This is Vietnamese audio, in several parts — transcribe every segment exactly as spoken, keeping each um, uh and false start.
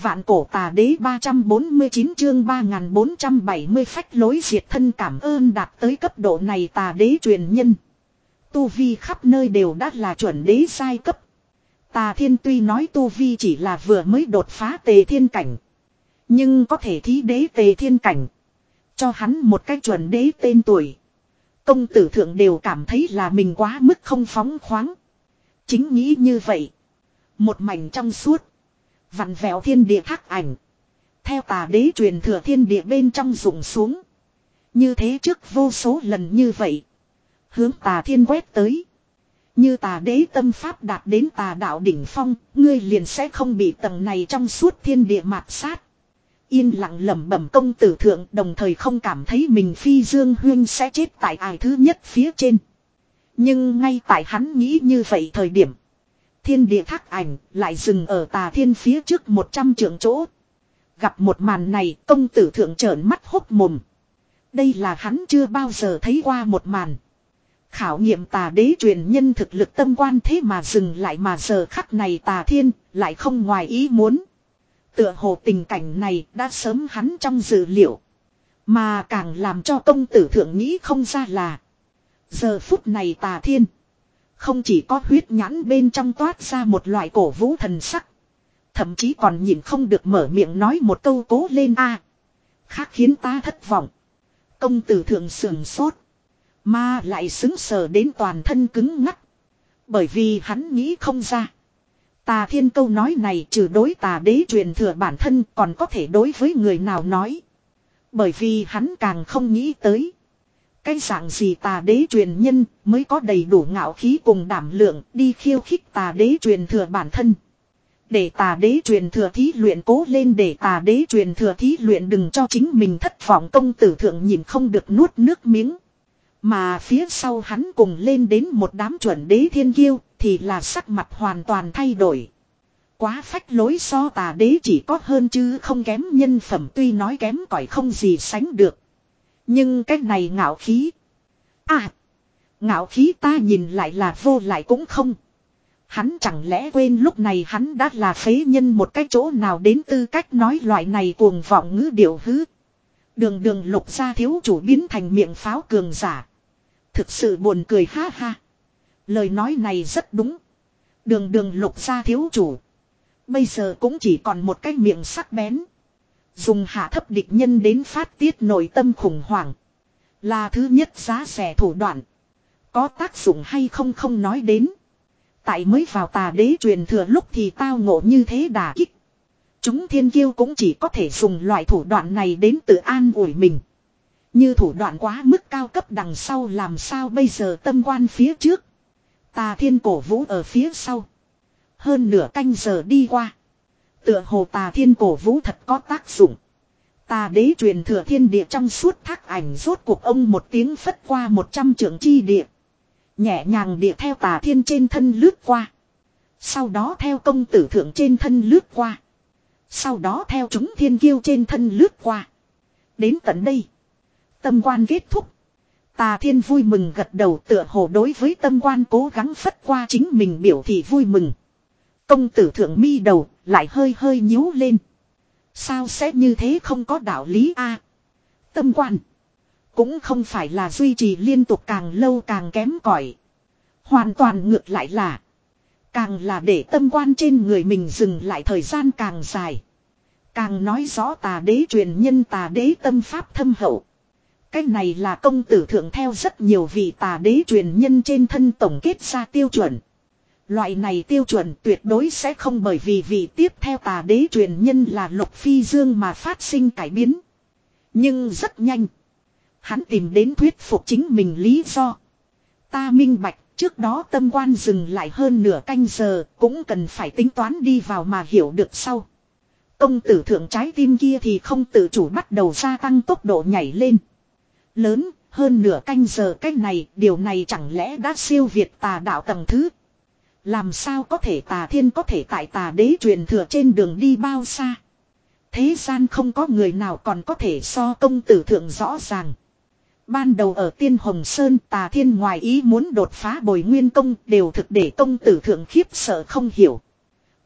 Vạn cổ tà đế ba trăm bốn mươi chín chương ba nghìn bốn trăm bảy mươi phách lối diệt thân cảm ơn đạt tới cấp độ này tà đế truyền nhân. Tu vi khắp nơi đều đã là chuẩn đế giai cấp. Tà thiên tuy nói tu vi chỉ là vừa mới đột phá tề thiên cảnh. Nhưng có thể thí đế tề thiên cảnh. Cho hắn một cái chuẩn đế tên tuổi. Công tử thượng đều cảm thấy là mình quá mức không phóng khoáng. Chính nghĩ như vậy. Một mảnh trong suốt. Vặn vẹo thiên địa thác ảnh. Theo tà đế truyền thừa thiên địa bên trong rụng xuống. Như thế trước vô số lần như vậy. Hướng tà thiên quét tới. Như tà đế tâm pháp đạt đến tà đạo đỉnh phong. Ngươi liền sẽ không bị tầng này trong suốt thiên địa mạt sát. Yên lặng lẩm bẩm công tử thượng đồng thời không cảm thấy mình phi dương huyên sẽ chết tại ải thứ nhất phía trên. Nhưng ngay tại hắn nghĩ như vậy thời điểm. Thiên địa thác ảnh lại dừng ở tà thiên phía trước một trăm trượng chỗ. Gặp một màn này công tử thượng trợn mắt hốc mồm. Đây là hắn chưa bao giờ thấy qua một màn. Khảo nghiệm tà đế truyền nhân thực lực tâm quan thế mà dừng lại mà giờ khắc này tà thiên lại không ngoài ý muốn. Tựa hồ tình cảnh này đã sớm hắn trong dự liệu. Mà càng làm cho công tử thượng nghĩ không ra là. Giờ phút này tà thiên. Không chỉ có huyết nhãn bên trong toát ra một loại cổ vũ thần sắc. Thậm chí còn nhìn không được mở miệng nói một câu cố lên a. Khác khiến ta thất vọng. Công tử thượng sườn sốt. Mà lại xứng sờ đến toàn thân cứng ngắc. Bởi vì hắn nghĩ không ra. Tà thiên câu nói này trừ đối tà đế truyền thừa bản thân còn có thể đối với người nào nói. Bởi vì hắn càng không nghĩ tới. Cái dạng gì tà đế truyền nhân mới có đầy đủ ngạo khí cùng đảm lượng đi khiêu khích tà đế truyền thừa bản thân. Để tà đế truyền thừa thí luyện cố lên để tà đế truyền thừa thí luyện đừng cho chính mình thất vọng công tử thượng nhìn không được nuốt nước miếng. Mà phía sau hắn cùng lên đến một đám chuẩn đế thiên kiêu thì là sắc mặt hoàn toàn thay đổi. Quá phách lối so tà đế chỉ có hơn chứ không kém nhân phẩm tuy nói kém cỏi không gì sánh được. Nhưng cái này ngạo khí. À. Ngạo khí ta nhìn lại là vô lại cũng không. Hắn chẳng lẽ quên lúc này hắn đã là phế nhân một cái chỗ nào đến tư cách nói loại này cuồng vọng ngữ điệu hứ. Đường đường lục gia thiếu chủ biến thành miệng pháo cường giả. Thực sự buồn cười ha ha. Lời nói này rất đúng. Đường đường lục gia thiếu chủ. Bây giờ cũng chỉ còn một cái miệng sắc bén. Dùng hạ thấp địch nhân đến phát tiết nội tâm khủng hoảng. Là thứ nhất giá rẻ thủ đoạn. Có tác dụng hay không không nói đến. Tại mới vào tà đế truyền thừa lúc thì tao ngộ như thế đả kích. Chúng thiên kiêu cũng chỉ có thể dùng loại thủ đoạn này đến tự an ủi mình. Như thủ đoạn quá mức cao cấp đằng sau làm sao bây giờ tâm quan phía trước. Tà thiên cổ vũ ở phía sau. Hơn nửa canh giờ đi qua. Tựa hồ tà thiên cổ vũ thật có tác dụng. Tà đế truyền thừa thiên địa trong suốt thác ảnh rốt cuộc ông một tiếng phất qua một trăm trượng chi địa. Nhẹ nhàng địa theo tà thiên trên thân lướt qua. Sau đó theo công tử thượng trên thân lướt qua. Sau đó theo chúng thiên kiêu trên thân lướt qua. Đến tận đây. Tâm quan kết thúc. Tà thiên vui mừng gật đầu tựa hồ đối với tâm quan cố gắng phất qua chính mình biểu thị vui mừng. Công tử thượng mi đầu lại hơi hơi nhíu lên. Sao sẽ như thế không có đạo lý a? À, tâm quan. Cũng không phải là duy trì liên tục càng lâu càng kém cỏi. Hoàn toàn ngược lại là. Càng là để tâm quan trên người mình dừng lại thời gian càng dài. Càng nói rõ tà đế truyền nhân tà đế tâm pháp thâm hậu. Cái này là công tử thượng theo rất nhiều vị tà đế truyền nhân trên thân tổng kết ra tiêu chuẩn. Loại này tiêu chuẩn tuyệt đối sẽ không bởi vì vị tiếp theo tà đế truyền nhân là Lục Phi Dương mà phát sinh cải biến. Nhưng rất nhanh. Hắn tìm đến thuyết phục chính mình lý do. Ta minh bạch, trước đó tâm quan dừng lại hơn nửa canh giờ, cũng cần phải tính toán đi vào mà hiểu được sau. Công tử thượng trái tim kia thì không tự chủ bắt đầu gia tăng tốc độ nhảy lên. Lớn, hơn nửa canh giờ cách này, điều này chẳng lẽ đã siêu việt tà đạo tầng thứ. Làm sao có thể tà thiên có thể tại tà đế truyền thừa trên đường đi bao xa. Thế gian không có người nào còn có thể so công tử thượng rõ ràng. Ban đầu ở Tiên Hồng Sơn tà thiên ngoài ý muốn đột phá bồi nguyên công đều thực để công tử thượng khiếp sợ không hiểu.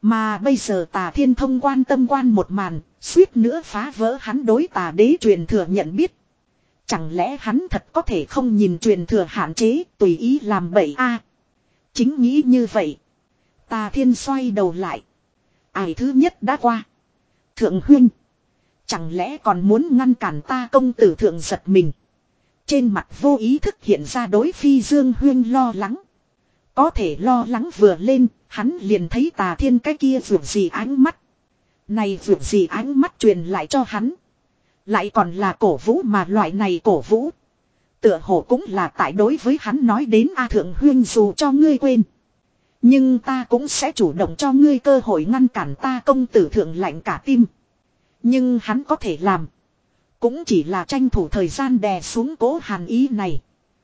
Mà bây giờ Tà Thiên thông quan tâm quan một màn, suýt nữa phá vỡ hắn đối Tà Đế truyền thừa nhận biết. Chẳng lẽ hắn thật có thể không nhìn truyền thừa hạn chế, tùy ý làm bậy a? Chính nghĩ như vậy. Tà Thiên xoay đầu lại. Ải thứ nhất đã qua. Thượng huynh. Chẳng lẽ còn muốn ngăn cản ta? Công tử thượng giật mình. Trên mặt vô ý thức hiện ra đối Phi Dương huynh lo lắng. Có thể lo lắng vừa lên, hắn liền thấy Tà Thiên cái kia vượt gì ánh mắt. Này vượt gì ánh mắt truyền lại cho hắn. Lại còn là cổ vũ, mà loại này cổ vũ. Tựa hồ cũng là tại đối với hắn nói đến A Thượng huynh, dù cho ngươi quên. Nhưng ta cũng sẽ chủ động cho ngươi cơ hội ngăn cản ta. Công tử thượng lạnh cả tim. Nhưng hắn có thể làm. Cũng chỉ là tranh thủ thời gian đè xuống cố hàn ý này.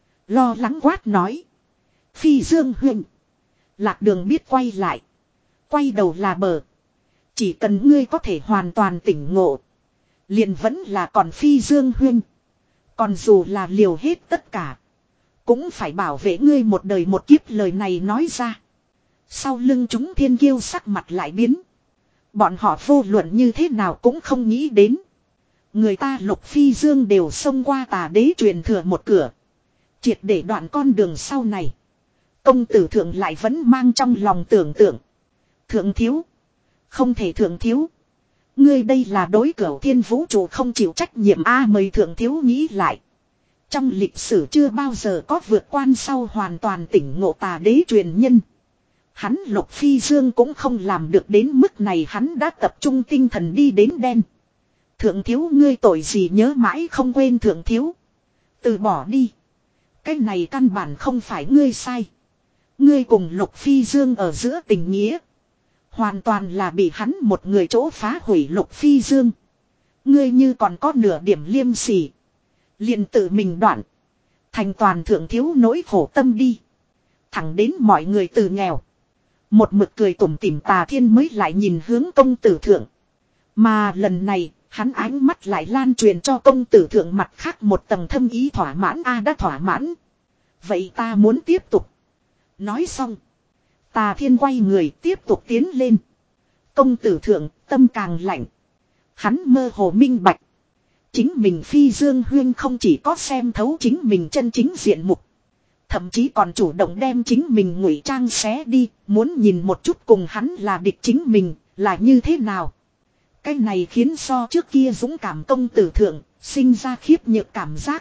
Lo lắng quát nói. Phi Dương huynh. Lạc Đường biết quay lại. Quay đầu là bờ. Chỉ cần ngươi có thể hoàn toàn tỉnh ngộ. Liền vẫn là còn Phi Dương huynh. Còn dù là liều hết tất cả. Cũng phải bảo vệ ngươi một đời một kiếp. Lời này nói ra. Sau lưng chúng thiên kiêu sắc mặt lại biến. Bọn họ vô luận như thế nào cũng không nghĩ đến. Người ta Lục Phi Dương đều xông qua Tà Đế truyền thừa một cửa. Triệt để đoạn con đường sau này. Công tử thượng lại vẫn mang trong lòng tưởng tượng. Thượng thiếu. Không thể thượng thiếu. Ngươi đây là đối Cửu Thiên vũ trụ không chịu trách nhiệm a. Mời thượng thiếu nghĩ lại. Trong lịch sử chưa bao giờ có vượt quan sau hoàn toàn tỉnh ngộ Tà Đế truyền nhân. Hắn Lục Phi Dương cũng không làm được đến mức này. Hắn đã tập trung tinh thần đi đến đen. Thượng thiếu ngươi tội gì nhớ mãi không quên thượng thiếu. Từ bỏ đi. Cái này căn bản không phải ngươi sai. Ngươi cùng Lục Phi Dương ở giữa tình nghĩa. Hoàn toàn là bị hắn một người chỗ phá hủy. Lục Phi Dương. Ngươi như còn có nửa điểm liêm sỉ. Liền tự mình đoạn. Thành toàn thượng thiếu nỗi khổ tâm đi. Thẳng đến mọi người từ nghèo. Một mực cười tủm tỉm Tà Thiên mới lại nhìn hướng công tử thượng. Mà lần này. Hắn ánh mắt lại lan truyền cho công tử thượng mặt khác một tầng thâm ý thỏa mãn. A đã thỏa mãn. Vậy ta muốn tiếp tục. Nói xong. Tà Thiên quay người tiếp tục tiến lên. Công tử thượng tâm càng lạnh. Hắn mơ hồ minh bạch. Chính mình Phi Dương huyên không chỉ có xem thấu chính mình chân chính diện mục. Thậm chí còn chủ động đem chính mình ngụy trang xé đi. Muốn nhìn một chút cùng hắn là địch chính mình là như thế nào. Cái này khiến so trước kia dũng cảm công tử thượng, sinh ra khiếp nhược cảm giác.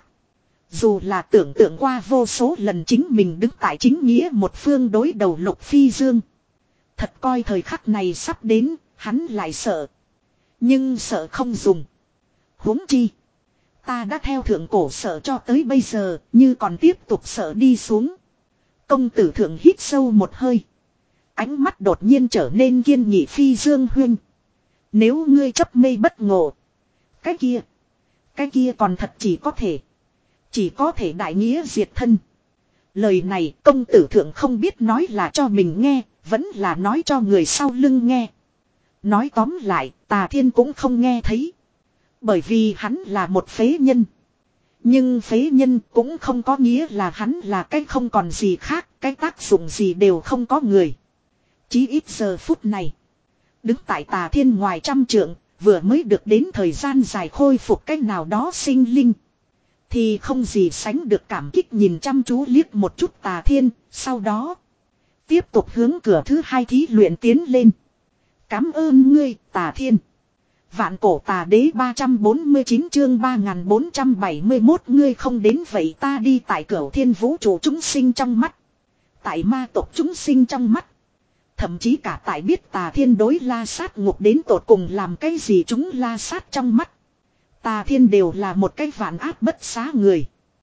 Dù là tưởng tượng qua vô số lần chính mình đứng tại chính nghĩa một phương đối đầu Lục Phi Dương. Thật coi thời khắc này sắp đến, hắn lại sợ. Nhưng sợ không dùng. Huống chi. Ta đã theo thượng cổ sợ cho tới bây giờ, như còn tiếp tục sợ đi xuống. Công tử thượng hít sâu một hơi. Ánh mắt đột nhiên trở nên kiên nghị. Phi Dương huynh. Nếu ngươi chấp mê bất ngộ. Cái kia. Cái kia còn thật chỉ có thể. Chỉ có thể đại nghĩa diệt thân. Lời này công tử thượng không biết nói là cho mình nghe. Vẫn là nói cho người sau lưng nghe. Nói tóm lại Tà Thiên cũng không nghe thấy. Bởi vì hắn là một phế nhân. Nhưng phế nhân cũng không có nghĩa là hắn là cái không còn gì khác. Cái tác dụng gì đều không có người. Chí ít giờ phút này. Đứng tại Tà Thiên ngoài trăm trượng, vừa mới được đến thời gian dài khôi phục cách nào đó sinh linh. Thì không gì sánh được cảm kích nhìn chăm chú liếc một chút Tà Thiên, sau đó. Tiếp tục hướng cửa thứ hai thí luyện tiến lên. Cảm ơn ngươi, Tà Thiên. Vạn cổ Tà Đế ba trăm bốn mươi chín chương ba nghìn bốn trăm bảy mươi mốt ngươi không đến vậy ta đi. Tại Cửu Thiên vũ trụ chúng sinh trong mắt. Tại ma tộc chúng sinh trong mắt. Thậm chí cả tại biết Tà Thiên đối La Sát ngục đến tột cùng làm cái gì chúng La Sát trong mắt. Tà Thiên đều là một cái vạn áp bất xá người.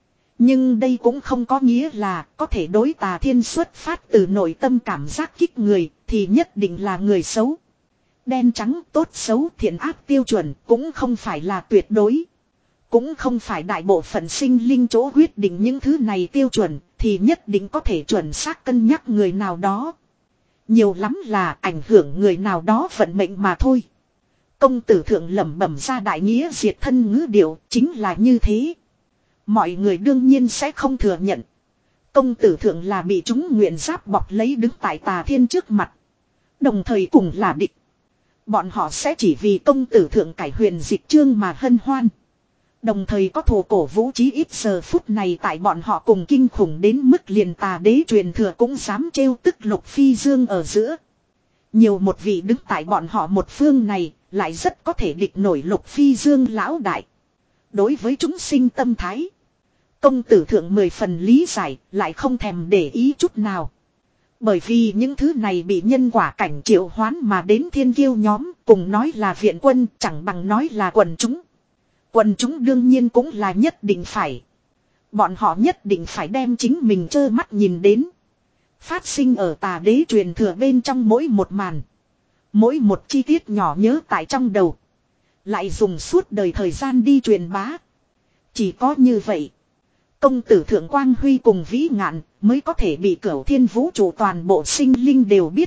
Nhưng đây cũng không có nghĩa là có thể đối Tà Thiên xuất phát từ nội tâm cảm giác kích người thì nhất định là người xấu. Đen trắng tốt xấu thiện ác tiêu chuẩn cũng không phải là tuyệt đối. Cũng không phải đại bộ phận sinh linh chỗ quyết định những thứ này tiêu chuẩn thì nhất định có thể chuẩn xác cân nhắc người nào đó. Nhiều lắm là ảnh hưởng người nào đó vận mệnh mà thôi. Công tử thượng lẩm bẩm ra đại nghĩa diệt thân ngữ điệu chính là như thế. Mọi người đương nhiên sẽ không thừa nhận. Công tử thượng là bị chúng nguyện giáp bọc lấy đứng tại Tà Thiên trước mặt. Đồng thời cùng là địch. Bọn họ sẽ chỉ vì công tử thượng cải huyền dịch chương mà hân hoan. Đồng thời có thù cổ vũ chí ít giờ phút này tại bọn họ cùng kinh khủng đến mức liền tà đế truyền thừa cũng dám trêu tức Lục Phi Dương ở giữa. Nhiều một vị đứng tại bọn họ một phương này lại rất có thể địch nổi Lục Phi Dương lão đại. Đối với chúng sinh tâm thái, công tử thượng mười phần lý giải lại không thèm để ý chút nào. Bởi vì những thứ này bị nhân quả cảnh triệu hoán mà đến thiên kiêu nhóm cùng nói là viện quân chẳng bằng nói là quần chúng. Quần chúng đương nhiên cũng là nhất định phải. Bọn họ nhất định phải đem chính mình trơ mắt nhìn đến. Phát sinh ở tà đế truyền thừa bên trong mỗi một màn. Mỗi một chi tiết nhỏ nhớ tại trong đầu. Lại dùng suốt đời thời gian đi truyền bá. Chỉ có như vậy. Công tử thượng Quang Huy cùng Vĩ Ngạn mới có thể bị Cửu Thiên Vũ trụ toàn bộ sinh linh đều biết.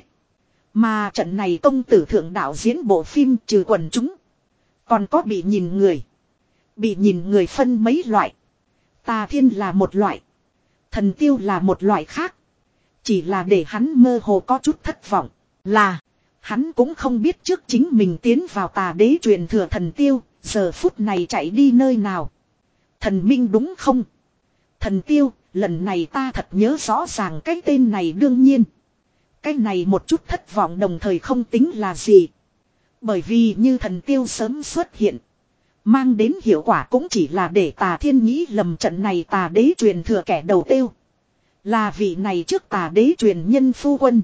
Mà trận này công tử thượng đạo diễn bộ phim trừ quần chúng. Còn có bị nhìn người. Bị nhìn người phân mấy loại. Tà Thiên là một loại. Thần Tiêu là một loại khác. Chỉ là để hắn mơ hồ có chút thất vọng. Là. Hắn cũng không biết trước chính mình tiến vào tà đế truyền thừa thần Tiêu. Giờ phút này chạy đi nơi nào. Thần Minh đúng không? Thần Tiêu, lần này ta thật nhớ rõ ràng cái tên này đương nhiên. Cái này một chút thất vọng đồng thời không tính là gì. Bởi vì như thần Tiêu sớm xuất hiện. Mang đến hiệu quả cũng chỉ là để tà thiên nghĩ lầm trận này tà đế truyền thừa kẻ đầu tiêu. Là vị này trước tà đế truyền nhân phu quân.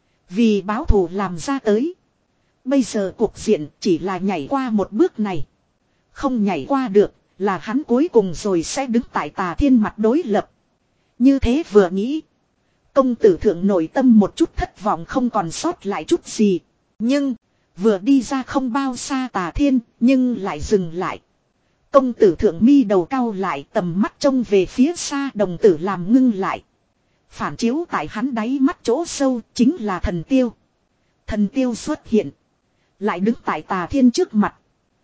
Vì báo thù làm ra tới. Bây giờ cuộc diện chỉ là nhảy qua một bước này. Không nhảy qua được là hắn cuối cùng rồi sẽ đứng tại tà thiên mặt đối lập. Như thế vừa nghĩ. Công tử thượng nội tâm một chút thất vọng không còn sót lại chút gì. Nhưng vừa đi ra không bao xa tà thiên nhưng lại dừng lại. Công tử thượng mi đầu cao lại tầm mắt trông về phía xa đồng tử làm ngưng lại. Phản chiếu tại hắn đáy mắt chỗ sâu chính là thần Tiêu. Thần Tiêu xuất hiện. Lại đứng tại tà thiên trước mặt.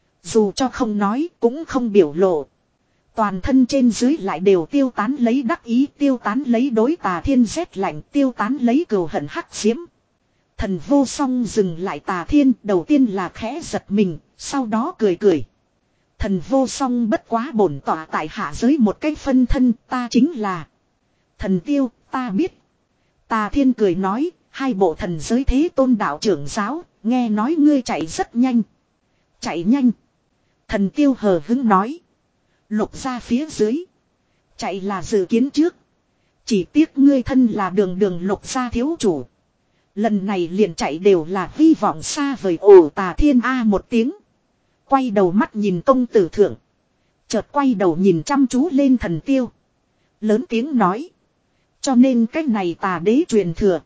Dù cho không nói cũng không biểu lộ. Toàn thân trên dưới lại đều tiêu tán lấy đắc ý, tiêu tán lấy đối tà thiên rét lạnh, tiêu tán lấy cừu hận hắc diễm. Thần vô song dừng lại tà thiên, đầu tiên là khẽ giật mình, sau đó cười cười. Thần vô song bất quá bổn tỏa tại hạ giới một cái phân thân, ta chính là thần Tiêu, ta biết. Tà thiên cười nói, hai bộ thần giới thế tôn đạo trưởng giáo, nghe nói ngươi chạy rất nhanh. Chạy nhanh. Thần Tiêu hờ hứng nói. Lục ra phía dưới. Chạy là dự kiến trước. Chỉ tiếc ngươi thân là đường đường lục ra thiếu chủ. Lần này liền chạy đều là hy vọng xa vời. Ồ tà thiên a một tiếng. Quay đầu mắt nhìn công tử thượng. Chợt quay đầu nhìn chăm chú lên thần Tiêu. Lớn tiếng nói. Cho nên cái này tà đế truyền thừa.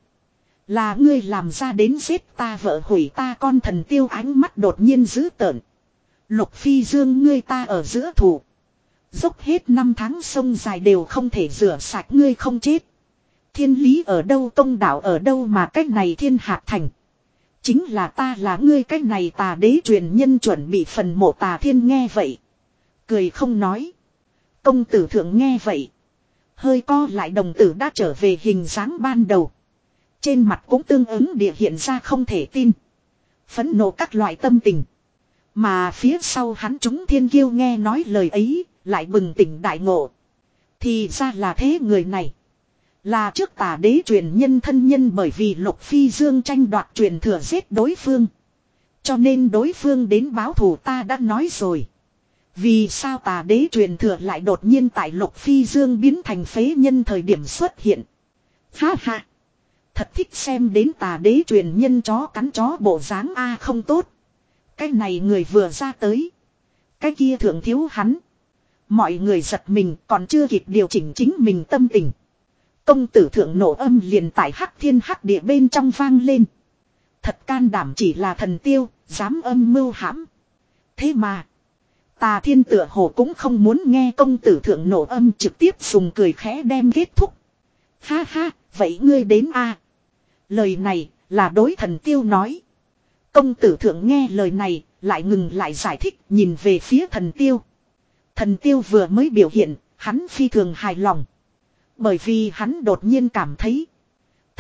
Là ngươi làm ra đến giết ta vợ hủy ta con. Thần Tiêu ánh mắt đột nhiên dữ tợn. Lục Phi Dương ngươi ta ở giữa thủ. Dốc hết năm tháng sông dài đều không thể rửa sạch ngươi không chết. Thiên lý ở đâu công đạo ở đâu mà cách này thiên hạt thành. Chính là ta là ngươi cách này tà đế truyền nhân chuẩn bị phần mộ tà thiên nghe vậy. Cười không nói. Công tử thượng nghe vậy. Hơi co lại đồng tử đã trở về hình dáng ban đầu. Trên mặt cũng tương ứng địa hiện ra không thể tin. Phẫn nộ các loại tâm tình. Mà phía sau hắn chúng thiên kiêu nghe nói lời ấy, lại bừng tỉnh đại ngộ. Thì ra là thế người này. Là trước tà đế truyền nhân thân nhân bởi vì Lục Phi Dương tranh đoạt truyền thừa giết đối phương. Cho nên đối phương đến báo thù ta đã nói rồi. Vì sao tà đế truyền thừa lại đột nhiên tại Lục Phi Dương biến thành phế nhân thời điểm xuất hiện. Ha ha. Thật thích xem đến tà đế truyền nhân chó cắn chó bộ dáng a không tốt. Cái này người vừa ra tới. Cái kia thượng thiếu hắn. Mọi người giật mình còn chưa kịp điều chỉnh chính mình tâm tình. Công tử thượng nổ âm liền tại hắc thiên hắc địa bên trong vang lên. Thật can đảm chỉ là thần Tiêu, dám âm mưu hãm. Thế mà. Tà thiên tựa hồ cũng không muốn nghe công tử thượng nổ âm trực tiếp dùng cười khẽ đem kết thúc. Ha ha, vậy ngươi đến a? Lời này là đối thần Tiêu nói. Công tử thượng nghe lời này, lại ngừng lại giải thích nhìn về phía thần Tiêu. Thần Tiêu vừa mới biểu hiện, hắn phi thường hài lòng. Bởi vì hắn đột nhiên cảm thấy.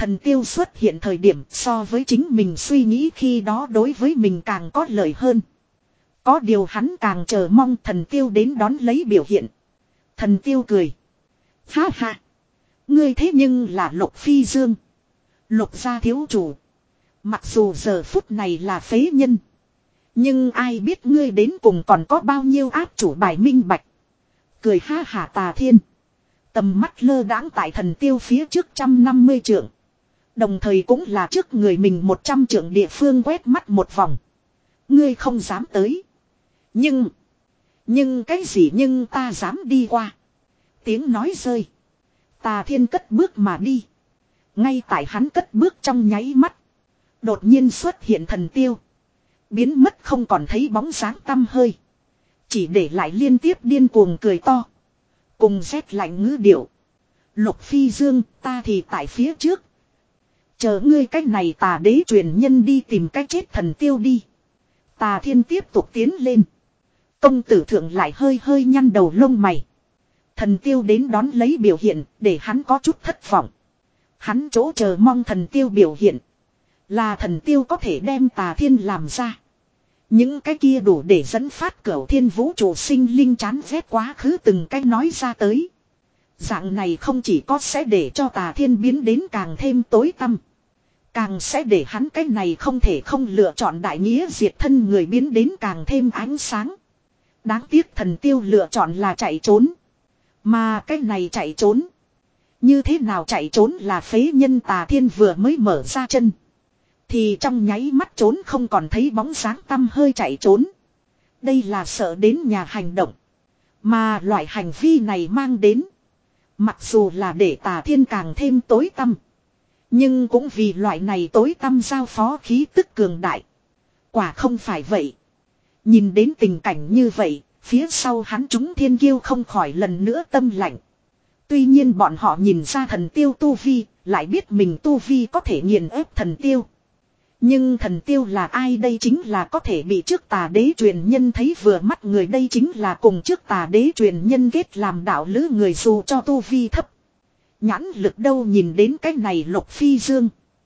Thần tiêu xuất hiện thời điểm so với chính mình suy nghĩ khi đó đối với mình càng có lợi hơn. Có điều hắn càng chờ mong thần tiêu đến đón lấy biểu hiện. Thần tiêu cười. Ha ha. Ngươi thế nhưng là Lục Phi Dương. Lục gia thiếu chủ. Mặc dù giờ phút này là phế nhân. Nhưng ai biết ngươi đến cùng còn có bao nhiêu áp chủ bài minh bạch. Cười ha hả Tà Thiên. Tầm mắt lơ đãng tại thần tiêu phía trước trăm năm mươi trượng. Đồng thời cũng là trước người mình một trăm trượng địa phương quét mắt một vòng. Ngươi không dám tới. Nhưng. Nhưng cái gì nhưng ta dám đi qua. Tiếng nói rơi. Tà Thiên cất bước mà đi. Ngay tại hắn cất bước trong nháy mắt. Đột nhiên xuất hiện thần tiêu. Biến mất không còn thấy bóng dáng tăm hơi. Chỉ để lại liên tiếp điên cuồng cười to. Cùng rét lạnh ngữ điệu. Lục Phi Dương ta thì tại phía trước. Chờ ngươi cách này Tà đế truyền nhân đi tìm cách chết thần tiêu đi. Tà Thiên tiếp tục tiến lên. Công tử thượng lại hơi hơi nhăn đầu lông mày. Thần tiêu đến đón lấy biểu hiện để hắn có chút thất vọng. Hắn chỗ chờ mong thần tiêu biểu hiện. Là thần tiêu có thể đem Tà Thiên làm ra. Những cái kia đủ để dẫn phát cửu thiên vũ trụ sinh linh chán ghét quá khứ từng cái nói ra tới. Dạng này không chỉ có sẽ để cho Tà Thiên biến đến càng thêm tối tăm. Càng sẽ để hắn cái này không thể không lựa chọn đại nghĩa diệt thân người biến đến càng thêm ánh sáng. Đáng tiếc thần tiêu lựa chọn là chạy trốn. Mà cái này chạy trốn. Như thế nào chạy trốn là phế nhân Tà Thiên vừa mới mở ra chân. Thì trong nháy mắt trốn không còn thấy bóng dáng tăm hơi chạy trốn. Đây là sợ đến nhà hành động. Mà loại hành vi này mang đến. Mặc dù là để Tà Thiên càng thêm tối tăm. Nhưng cũng vì loại này tối tăm giao phó khí tức cường đại. Quả không phải vậy. Nhìn đến tình cảnh như vậy. Phía sau hắn chúng thiên kiêu không khỏi lần nữa tâm lạnh. Tuy nhiên bọn họ nhìn ra thần tiêu tu vi. Lại biết mình tu vi có thể nghiền ép thần tiêu. Nhưng thần tiêu là ai đây chính là có thể bị trước Tà đế truyền nhân thấy vừa mắt người đây chính là cùng trước Tà đế truyền nhân kết làm đạo lữ người dù cho tu vi thấp. Nhãn lực đâu nhìn đến cái này Lục Phi Dương.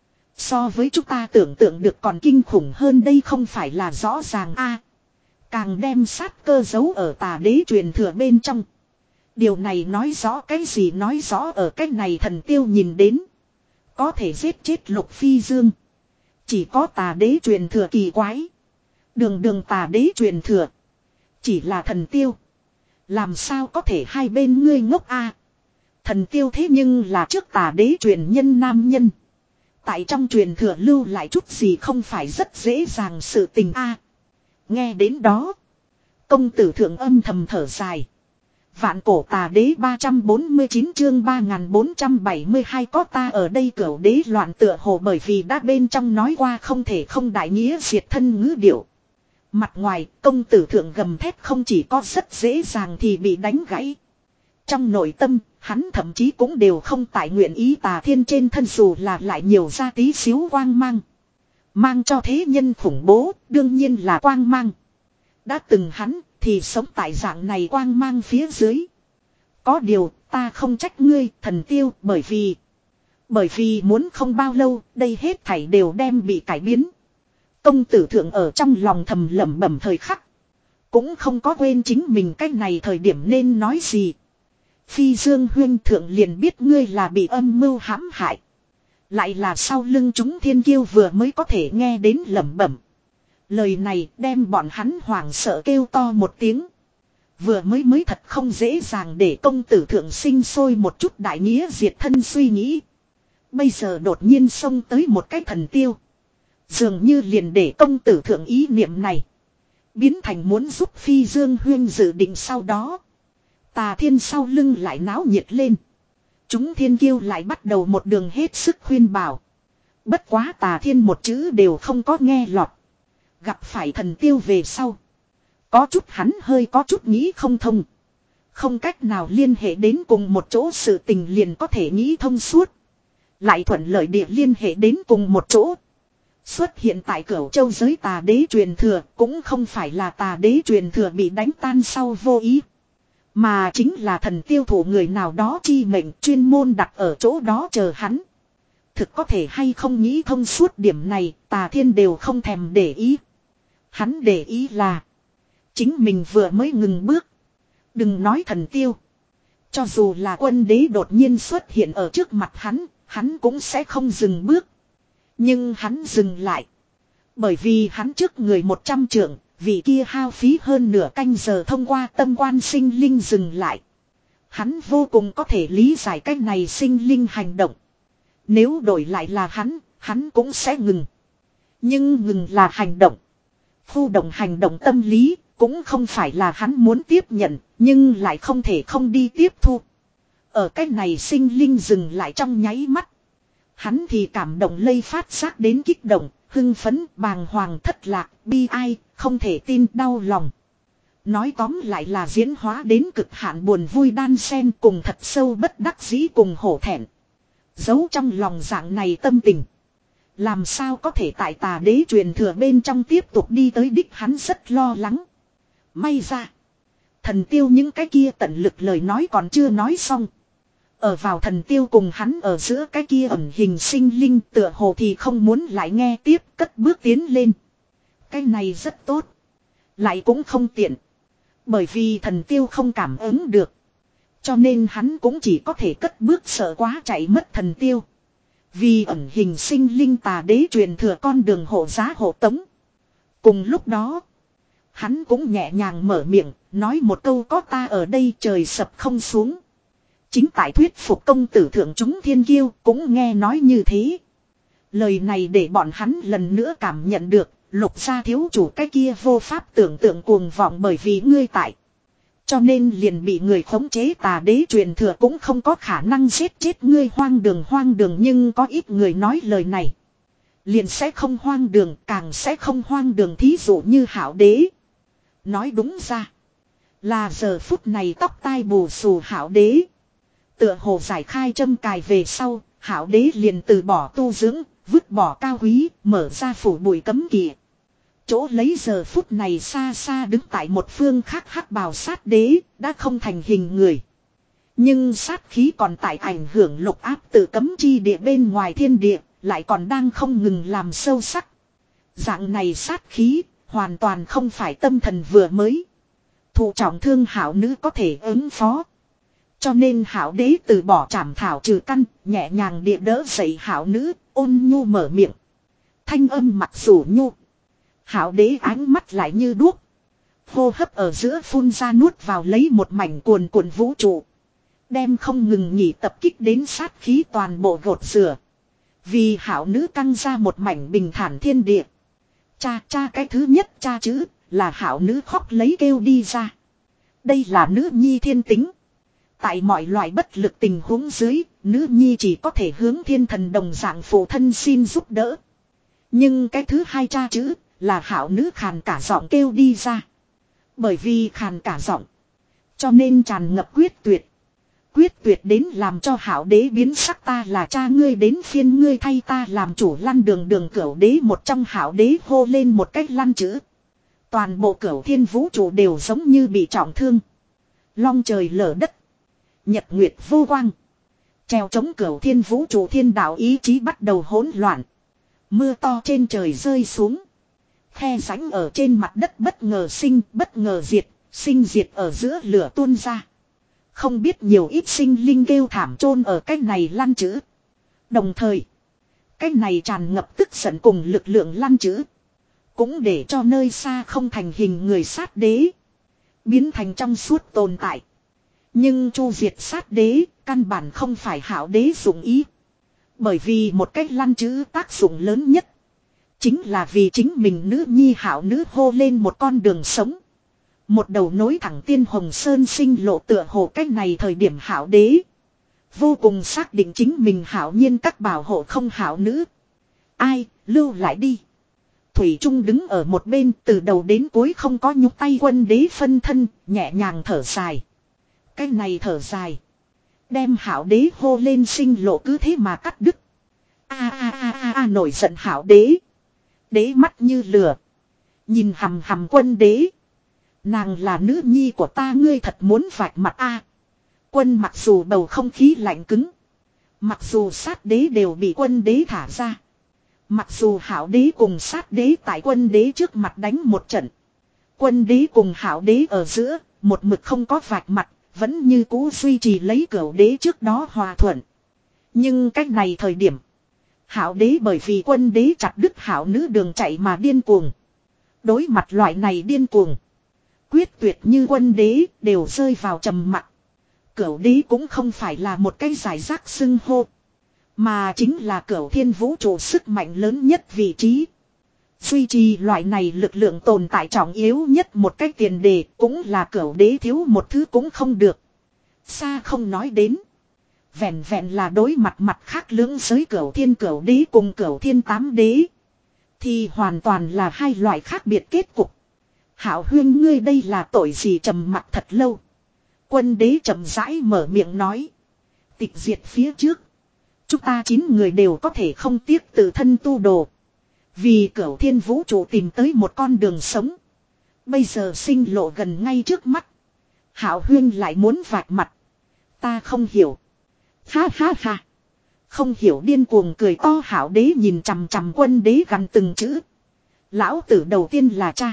So với chúng ta tưởng tượng được còn kinh khủng hơn đây không phải là rõ ràng a. Càng đem sát cơ giấu ở Tà đế truyền thừa bên trong. Điều này nói rõ cái gì nói rõ ở cái này thần tiêu nhìn đến. Có thể giết chết Lục Phi Dương. Chỉ có Tà đế truyền thừa kỳ quái. Đường đường Tà đế truyền thừa. Chỉ là thần tiêu. Làm sao có thể hai bên ngươi ngốc a? Thần tiêu thế nhưng là trước Tà đế truyền nhân nam nhân. Tại trong truyền thừa lưu lại chút gì không phải rất dễ dàng sự tình a. Nghe đến đó. Công tử thượng âm thầm thở dài. Vạn cổ Tà đế ba trăm bốn mươi chín chương ba nghìn bốn trăm bảy mươi hai có ta ở đây cửu đế loạn tựa hồ bởi vì đã bên trong nói qua không thể không đại nghĩa diệt thân ngữ điệu. Mặt ngoài công tử thượng gầm thét không chỉ có rất dễ dàng thì bị đánh gãy. Trong nội tâm hắn thậm chí cũng đều không tại nguyện ý Tà Thiên trên thân dù là lại nhiều ra tí xíu quang mang. Mang cho thế nhân khủng bố đương nhiên là quang mang. Đã từng hắn thì sống tại dạng này quang mang phía dưới. Có điều ta không trách ngươi thần tiêu bởi vì. Bởi vì muốn không bao lâu đây hết thảy đều đem bị cải biến. Công tử thượng ở trong lòng thầm lẩm bẩm thời khắc. Cũng không có quên chính mình cách này thời điểm nên nói gì. Phi Dương huyên thượng liền biết ngươi là bị âm mưu hãm hại. Lại là sau lưng chúng thiên kiêu vừa mới có thể nghe đến lẩm bẩm. Lời này đem bọn hắn hoảng sợ kêu to một tiếng. Vừa mới mới thật không dễ dàng để công tử thượng sinh sôi một chút đại nghĩa diệt thân suy nghĩ. Bây giờ đột nhiên xông tới một cái thần tiêu. Dường như liền để công tử thượng ý niệm này. Biến thành muốn giúp Phi Dương huyên dự định sau đó. Tà Thiên sau lưng lại náo nhiệt lên. Chúng thiên kiêu lại bắt đầu một đường hết sức khuyên bảo. Bất quá Tà Thiên một chữ đều không có nghe lọt. Gặp phải thần tiêu về sau. Có chút hắn hơi có chút nghĩ không thông. Không cách nào liên hệ đến cùng một chỗ sự tình liền có thể nghĩ thông suốt. Lại thuận lợi địa liên hệ đến cùng một chỗ. Xuất hiện tại Cửu Châu giới Tà đế truyền thừa cũng không phải là Tà đế truyền thừa bị đánh tan sau vô ý. Mà chính là thần tiêu thủ người nào đó chi mệnh chuyên môn đặt ở chỗ đó chờ hắn. Thực có thể hay không nghĩ thông suốt điểm này, Tà Thiên đều không thèm để ý. Hắn để ý là chính mình vừa mới ngừng bước. Đừng nói thần tiêu. Cho dù là quân đế đột nhiên xuất hiện ở trước mặt hắn, hắn cũng sẽ không dừng bước. Nhưng hắn dừng lại. Bởi vì hắn trước người một trăm trượng, vị kia hao phí hơn nửa canh giờ thông qua tâm quan sinh linh dừng lại. Hắn vô cùng có thể lý giải cách này sinh linh hành động. Nếu đổi lại là hắn, hắn cũng sẽ ngừng. Nhưng ngừng là hành động. Khu động hành động tâm lý, cũng không phải là hắn muốn tiếp nhận, nhưng lại không thể không đi tiếp thu. Ở cách này sinh linh dừng lại trong nháy mắt. Hắn thì cảm động lây phát giác đến kích động, hưng phấn, bàng hoàng thất lạc, bi ai, không thể tin đau lòng. Nói tóm lại là diễn hóa đến cực hạn buồn vui đan xen cùng thật sâu bất đắc dĩ cùng hổ thẹn. Giấu trong lòng dạng này tâm tình. Làm sao có thể tại Tà Đế truyền thừa bên trong tiếp tục đi tới đích, hắn rất lo lắng. May ra. Thần tiêu những cái kia tận lực lời nói còn chưa nói xong. Ở vào thần tiêu cùng hắn ở giữa cái kia ẩn hình sinh linh tựa hồ thì không muốn lại nghe tiếp, cất bước tiến lên. Cái này rất tốt. Lại cũng không tiện. Bởi vì thần tiêu không cảm ứng được. Cho nên hắn cũng chỉ có thể cất bước, sợ quá chạy mất thần tiêu. Vì ẩn hình sinh linh Tà Đế truyền thừa con đường hộ giá hộ tống. Cùng lúc đó, hắn cũng nhẹ nhàng mở miệng, nói một câu có ta ở đây trời sập không xuống. Chính tại thuyết phục công tử thượng chúng thiên kiêu cũng nghe nói như thế. Lời này để bọn hắn lần nữa cảm nhận được, Lục gia thiếu chủ cái kia vô pháp tưởng tượng cuồng vọng bởi vì ngươi tại. Cho nên liền bị người khống chế, Tà Đế truyền thừa cũng không có khả năng giết chết ngươi, hoang đường hoang đường. Nhưng có ít người nói lời này liền sẽ không hoang đường, càng sẽ không hoang đường, thí dụ như Hạo Đế. Nói đúng ra là giờ phút này tóc tai bù xù Hạo Đế. Tựa hồ giải khai châm cài về sau, Hạo Đế liền từ bỏ tu dưỡng, vứt bỏ cao quý, mở ra phủ bụi cấm kỵ. Chỗ lấy giờ phút này xa xa đứng tại một phương khác hắc bào sát đế, đã không thành hình người. Nhưng sát khí còn tại ảnh hưởng lục áp tự cấm chi địa bên ngoài thiên địa, lại còn đang không ngừng làm sâu sắc. Dạng này sát khí, hoàn toàn không phải tâm thần vừa mới. Thụ trọng thương Hạo nữ có thể ứng phó. Cho nên Hạo Đế từ bỏ trảm thảo trừ căn, nhẹ nhàng địa đỡ dậy Hạo nữ, ôn nhu mở miệng. Thanh âm mặc dù nhu. Hạo Đế ánh mắt lại như đuốc. Hô hấp ở giữa phun ra nuốt vào lấy một mảnh cuồn cuộn vũ trụ. Đem không ngừng nghỉ tập kích đến sát khí toàn bộ gột rửa. Vì Hạo nữ căng ra một mảnh bình thản thiên địa. Cha cha cái thứ nhất cha chữ là Hạo nữ khóc lấy kêu đi ra. Đây là nữ nhi thiên tính. Tại mọi loại bất lực tình huống dưới, nữ nhi chỉ có thể hướng thiên thần đồng dạng phụ thân xin giúp đỡ. Nhưng cái thứ hai cha chữ là Hạo nữ khàn cả giọng kêu đi ra. Bởi vì khàn cả giọng, cho nên tràn ngập quyết tuyệt. Quyết tuyệt đến làm cho Hạo Đế biến sắc, ta là cha ngươi, đến phiên ngươi thay ta làm chủ. Lăn đường đường cửu đế một trong Hạo Đế hô lên một cách lăn chữ. Toàn bộ cửu thiên vũ trụ đều giống như bị trọng thương. Long trời lở đất. Nhật nguyệt vô quang. Treo chống cửu thiên vũ trụ thiên đạo ý chí bắt đầu hỗn loạn. Mưa to trên trời rơi xuống. Khe rãnh ở trên mặt đất bất ngờ sinh, bất ngờ diệt, sinh diệt ở giữa lửa tuôn ra. Không biết nhiều ít sinh linh kêu thảm chôn ở cái này lăn chữ. Đồng thời, cái này tràn ngập tức giận cùng lực lượng lăn chữ. Cũng để cho nơi xa không thành hình người sát đế. Biến thành trong suốt tồn tại. Nhưng chu diệt sát đế, căn bản không phải Hạo Đế dụng ý. Bởi vì một cách lăn chữ tác dụng lớn nhất. Chính là vì chính mình nữ nhi Hạo nữ hô lên một con đường sống. Một đầu nối thẳng tiên hồng sơn sinh lộ, tựa hồ cách này thời điểm Hạo Đế vô cùng xác định chính mình hạo nhiên các bảo hộ không Hạo nữ. Ai, lưu lại đi. Thủy Trung đứng ở một bên, từ đầu đến cuối không có nhúc tay quân đế phân thân, nhẹ nhàng thở dài. Cái này thở dài, đem Hạo Đế hô lên sinh lộ cứ thế mà cắt đứt. A a a a a nổi giận Hạo Đế. Đế mắt như lửa. Nhìn hầm hầm quân đế. Nàng là nữ nhi của ta, ngươi thật muốn vạch mặt a. Quân mặc dù bầu không khí lạnh cứng. Mặc dù sát đế đều bị quân đế thả ra. Mặc dù hảo đế cùng sát đế tại quân đế trước mặt đánh một trận. Quân đế cùng hảo đế ở giữa, một mực không có vạch mặt, vẫn như cũ duy trì lấy cửu đế trước đó hòa thuận. Nhưng cách này thời điểm, hảo đế bởi vì quân đế chặt đứt hảo nữ đường chạy mà điên cuồng. Đối mặt loại này điên cuồng, quyết tuyệt như quân đế đều rơi vào trầm mặc. Cửu đế cũng không phải là một cái giải rác xưng hô, mà chính là cửu thiên vũ trụ sức mạnh lớn nhất vị trí. Duy trì loại này lực lượng tồn tại trọng yếu nhất một cách tiền đề cũng là cửu đế thiếu một thứ cũng không được. Xa không nói đến. Vẹn vẹn là đối mặt mặt khác lưỡng giới cửu thiên cửu đế cùng cửu thiên tám đế. Thì hoàn toàn là hai loại khác biệt kết cục. Hảo Huyên ngươi đây là tội gì trầm mặc thật lâu. Quân đế chậm rãi mở miệng nói. Tịch diệt phía trước. Chúng ta chín người đều có thể không tiếc tự thân tu đồ. Vì cửu thiên vũ trụ tìm tới một con đường sống. Bây giờ sinh lộ gần ngay trước mắt. Hảo Huyên lại muốn vạch mặt. Ta không hiểu. Ha ha ha. Không hiểu điên cuồng cười to hảo đế nhìn chằm chằm quân đế gần từng chữ. Lão tử đầu tiên là cha.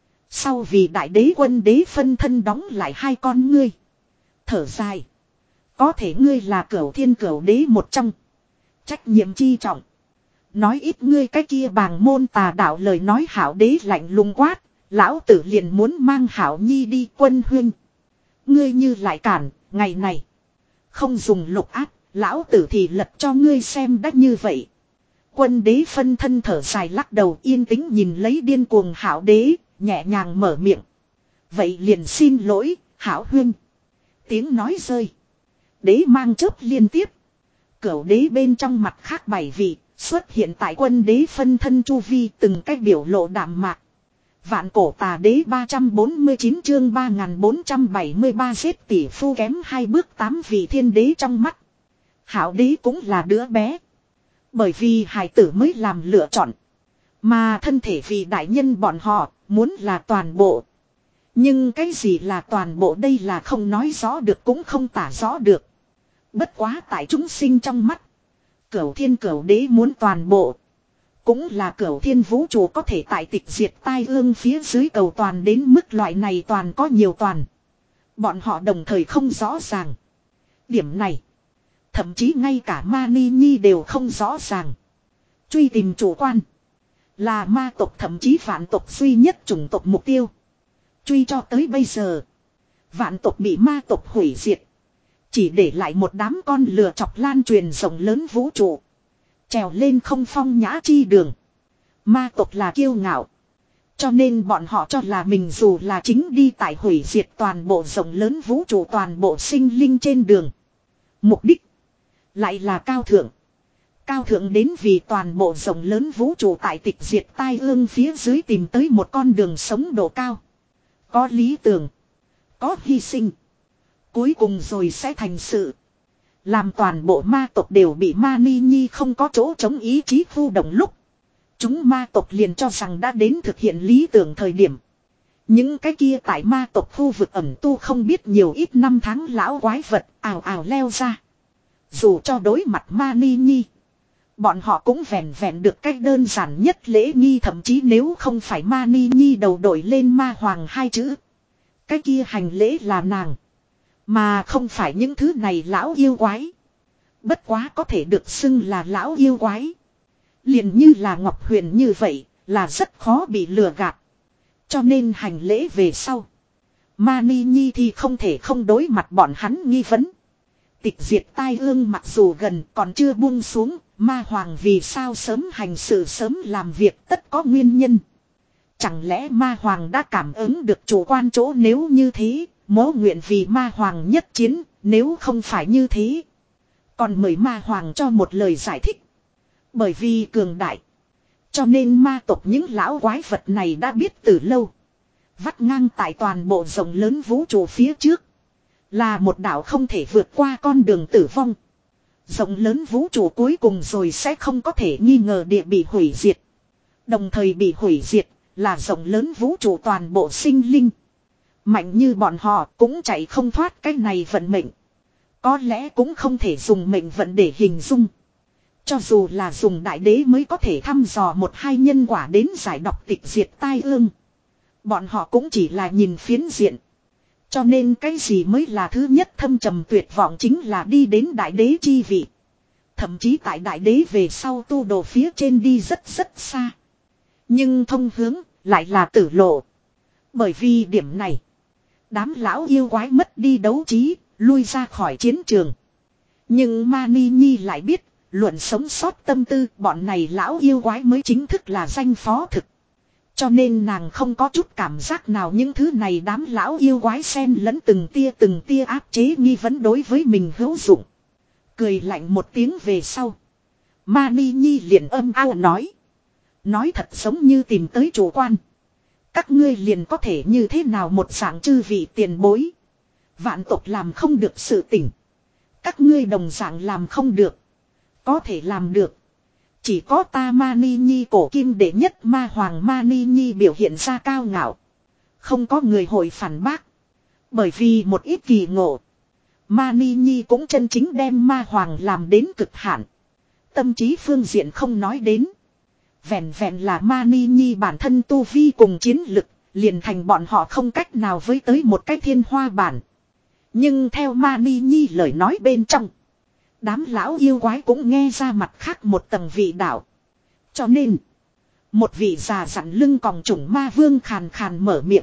Sau vì đại đế quân đế phân thân đóng lại hai con ngươi. Thở dài. Có thể ngươi là cửu thiên cửu đế một trong. Trách nhiệm chi trọng. Nói ít ngươi cái kia bàng môn tà đạo lời nói hảo đế lạnh lùng quát. Lão tử liền muốn mang hảo nhi đi quân huynh. Ngươi như lại cản, ngày này. Không dùng lục ác, lão tử thì lật cho ngươi xem đắt như vậy. Quân đế phân thân thở dài lắc đầu yên tĩnh nhìn lấy điên cuồng hảo đế, nhẹ nhàng mở miệng. Vậy liền xin lỗi, hảo huynh. Tiếng nói rơi. Đế mang chớp liên tiếp. Cửu đế bên trong mặt khác bảy vị, xuất hiện tại quân đế phân thân chu vi từng cách biểu lộ đạm mạc. Vạn cổ tà đế ba trăm bốn mươi chín chương ba nghìn bốn trăm bảy mươi ba giết tỷ phu kém hai bước tám vị thiên đế trong mắt. Hảo đế cũng là đứa bé. Bởi vì hài tử mới làm lựa chọn. Mà thân thể vì đại nhân bọn họ muốn là toàn bộ. Nhưng cái gì là toàn bộ đây là không nói rõ được cũng không tả rõ được. Bất quá tại chúng sinh trong mắt. Cửu thiên cửu đế muốn toàn bộ. Cũng là cửu thiên vũ trụ có thể tại tịch diệt tai ương phía dưới cầu toàn đến mức loại này toàn có nhiều toàn. Bọn họ đồng thời không rõ ràng. Điểm này. Thậm chí ngay cả ma ni nhi đều không rõ ràng. Truy tìm chủ quan. Là ma tộc thậm chí vạn tộc duy nhất chủng tộc mục tiêu. Truy cho tới bây giờ. Vạn tộc bị ma tộc hủy diệt. Chỉ để lại một đám con lừa chọc lan truyền rộng lớn vũ trụ. Trèo lên không phong nhã chi đường. Ma tộc là kiêu ngạo. Cho nên bọn họ cho là mình dù là chính đi tại hủy diệt toàn bộ rộng lớn vũ trụ toàn bộ sinh linh trên đường. Mục đích lại là cao thượng. Cao thượng đến vì toàn bộ rộng lớn vũ trụ tại tịch diệt tai ương phía dưới tìm tới một con đường sống độ cao. Có lý tưởng. Có hy sinh. Cuối cùng rồi sẽ thành sự. Làm toàn bộ ma tộc đều bị ma ni nhi không có chỗ chống ý chí khu động lúc. Chúng ma tộc liền cho rằng đã đến thực hiện lý tưởng thời điểm. Những cái kia tại ma tộc khu vực ẩm tu không biết nhiều ít năm tháng lão quái vật ào ào leo ra. Dù cho đối mặt ma ni nhi. Bọn họ cũng vẹn vẹn được cách đơn giản nhất lễ nghi thậm chí nếu không phải ma ni nhi đầu đổi lên ma hoàng hai chữ. Cái kia hành lễ là nàng. Mà không phải những thứ này lão yêu quái. Bất quá có thể được xưng là lão yêu quái. Liền như là Ngọc Huyền như vậy là rất khó bị lừa gạt. Cho nên hành lễ về sau. Mani Nhi thì không thể không đối mặt bọn hắn nghi vấn. Tịch diệt tai ương mặc dù gần còn chưa buông xuống. Ma Hoàng vì sao sớm hành sự sớm làm việc tất có nguyên nhân. Chẳng lẽ Ma Hoàng đã cảm ứng được chủ quan chỗ nếu như thế. Mố nguyện vì Ma Hoàng nhất chiến, nếu không phải như thế. Còn mời Ma Hoàng cho một lời giải thích. Bởi vì cường đại. Cho nên ma tộc những lão quái vật này đã biết từ lâu. Vắt ngang tại toàn bộ rộng lớn vũ trụ phía trước. Là một đảo không thể vượt qua con đường tử vong. Rộng lớn vũ trụ cuối cùng rồi sẽ không có thể nghi ngờ địa bị hủy diệt. Đồng thời bị hủy diệt là rộng lớn vũ trụ toàn bộ sinh linh. Mạnh như bọn họ cũng chạy không thoát cái này vận mệnh. Có lẽ cũng không thể dùng mệnh vận để hình dung. Cho dù là dùng đại đế mới có thể thăm dò một hai nhân quả đến giải độc tịch diệt tai ương. Bọn họ cũng chỉ là nhìn phiến diện. Cho nên cái gì mới là thứ nhất thâm trầm tuyệt vọng chính là đi đến đại đế chi vị. Thậm chí tại đại đế về sau tu đồ phía trên đi rất rất xa. Nhưng thông hướng lại là tử lộ. Bởi vì điểm này, đám lão yêu quái mất đi đấu trí, lui ra khỏi chiến trường. Nhưng Mani Nhi lại biết, luận sống sót tâm tư, bọn này lão yêu quái mới chính thức là danh phó thực. Cho nên nàng không có chút cảm giác nào những thứ này đám lão yêu quái xen lẫn từng tia từng tia áp chế nghi vấn đối với mình hữu dụng. Cười lạnh một tiếng về sau, Mani Nhi liền âm ao nói. Nói thật giống như tìm tới chủ quan. Các ngươi liền có thể như thế nào một dạng chư vị tiền bối. Vạn tộc làm không được sự tỉnh. Các ngươi đồng dạng làm không được. Có thể làm được. Chỉ có ta Mani Nhi cổ kim đệ nhất ma hoàng Mani Nhi biểu hiện ra cao ngạo. Không có người hội phản bác. Bởi vì một ít kỳ ngộ. Mani Nhi cũng chân chính đem ma hoàng làm đến cực hạn. Tâm trí phương diện không nói đến. Vẹn vẹn là Mani Nhi bản thân tu vi cùng chiến lực, liền thành bọn họ không cách nào với tới một cái thiên hoa bản. Nhưng theo Mani Nhi lời nói bên trong, đám lão yêu quái cũng nghe ra mặt khác một tầng vị đạo. Cho nên, một vị già dặn lưng còng trùng ma vương khàn khàn mở miệng.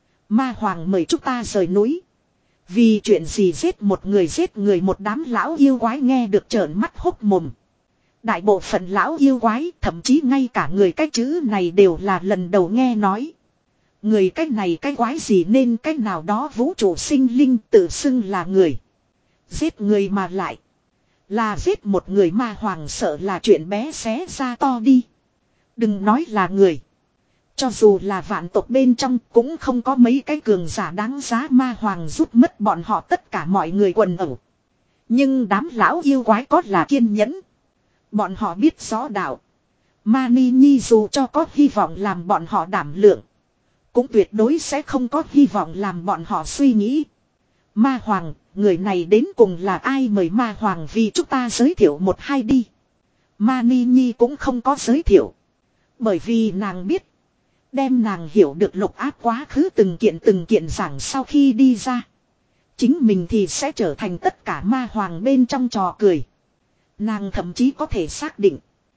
Ma hoàng mời chúng ta rời núi. Vì chuyện gì giết một người giết người, một đám lão yêu quái nghe được trợn mắt hốc mồm. Đại bộ phận lão yêu quái, thậm chí ngay cả người cái chữ này đều là lần đầu nghe nói. Người cái này cái quái gì nên cái nào đó vũ trụ sinh linh tự xưng là người. Giết người mà lại là giết một người ma hoàng sợ là chuyện bé xé ra to đi. Đừng nói là người. Cho dù là vạn tộc bên trong cũng không có mấy cái cường giả đáng giá ma hoàng rút mất bọn họ tất cả mọi người quần ẩu. Nhưng đám lão yêu quái có là kiên nhẫn. Bọn họ biết rõ đạo. Mani Nhi dù cho có hy vọng làm bọn họ đảm lượng, cũng tuyệt đối sẽ không có hy vọng làm bọn họ suy nghĩ. Ma hoàng, người này đến cùng là ai, mời ma hoàng vì chúng ta giới thiệu một hai đi. Mani Nhi cũng không có giới thiệu. Bởi vì nàng biết, đem nàng hiểu được lục áp quá khứ từng kiện từng kiện giảng sau khi đi ra, chính mình thì sẽ trở thành tất cả ma hoàng bên trong trò cười. Nàng thậm chí có thể xác định,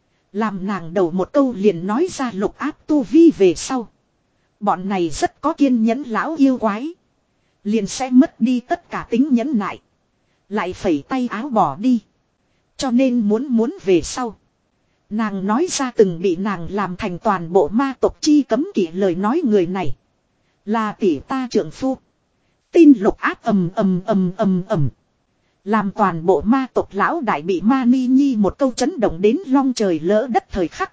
làm nàng đầu một câu liền nói ra lục áp tu vi về sau, bọn này rất có kiên nhẫn lão yêu quái liền sẽ mất đi tất cả tính nhẫn nại, lại phẩy tay áo bỏ đi. Cho nên muốn muốn về sau, nàng nói ra từng bị nàng làm thành toàn bộ ma tộc chi cấm kỵ lời nói, người này là tỷ ta trượng phu. Tin lục áp ầm ầm ầm ầm ầm, làm toàn bộ ma tộc lão đại bị Mani Nhi một câu chấn động đến long trời lỡ đất thời khắc.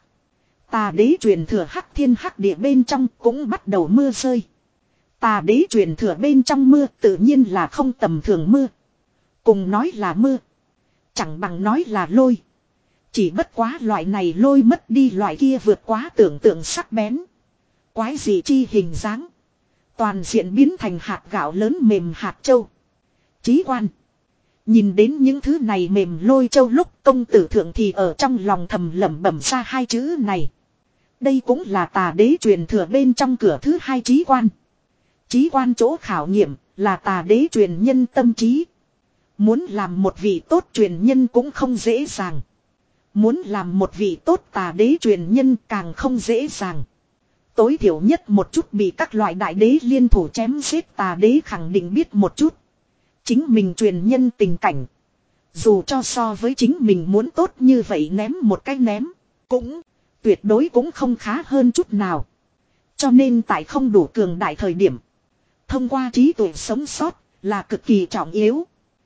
Tà đế truyền thừa hắc thiên hắc địa bên trong cũng bắt đầu mưa rơi. Tà đế truyền thừa bên trong mưa tự nhiên là không tầm thường mưa. Cùng nói là mưa, chẳng bằng nói là lôi. Chỉ bất quá loại này lôi mất đi loại kia vượt quá tưởng tượng sắc bén. Quái dị chi hình dáng. Toàn diện biến thành hạt gạo lớn mềm hạt châu. Chí quan. Nhìn đến những thứ này mềm lôi châu lúc công tử thượng thì ở trong lòng thầm lẩm bẩm ra hai chữ này. Đây cũng là tà đế truyền thừa bên trong cửa thứ hai chí quan. Chí quan chỗ khảo nghiệm là tà đế truyền nhân tâm trí. Muốn làm một vị tốt truyền nhân cũng không dễ dàng. Muốn làm một vị tốt tà đế truyền nhân càng không dễ dàng. Tối thiểu nhất một chút bị các loại đại đế liên thủ chém giết tà đế khẳng định biết một chút. Chính mình truyền nhân tình cảnh. Dù cho so với chính mình muốn tốt như vậy ném một cái ném. Cũng tuyệt đối cũng không khá hơn chút nào. Cho nên tại không đủ cường đại thời điểm, thông qua trí tuệ sống sót là cực kỳ trọng yếu.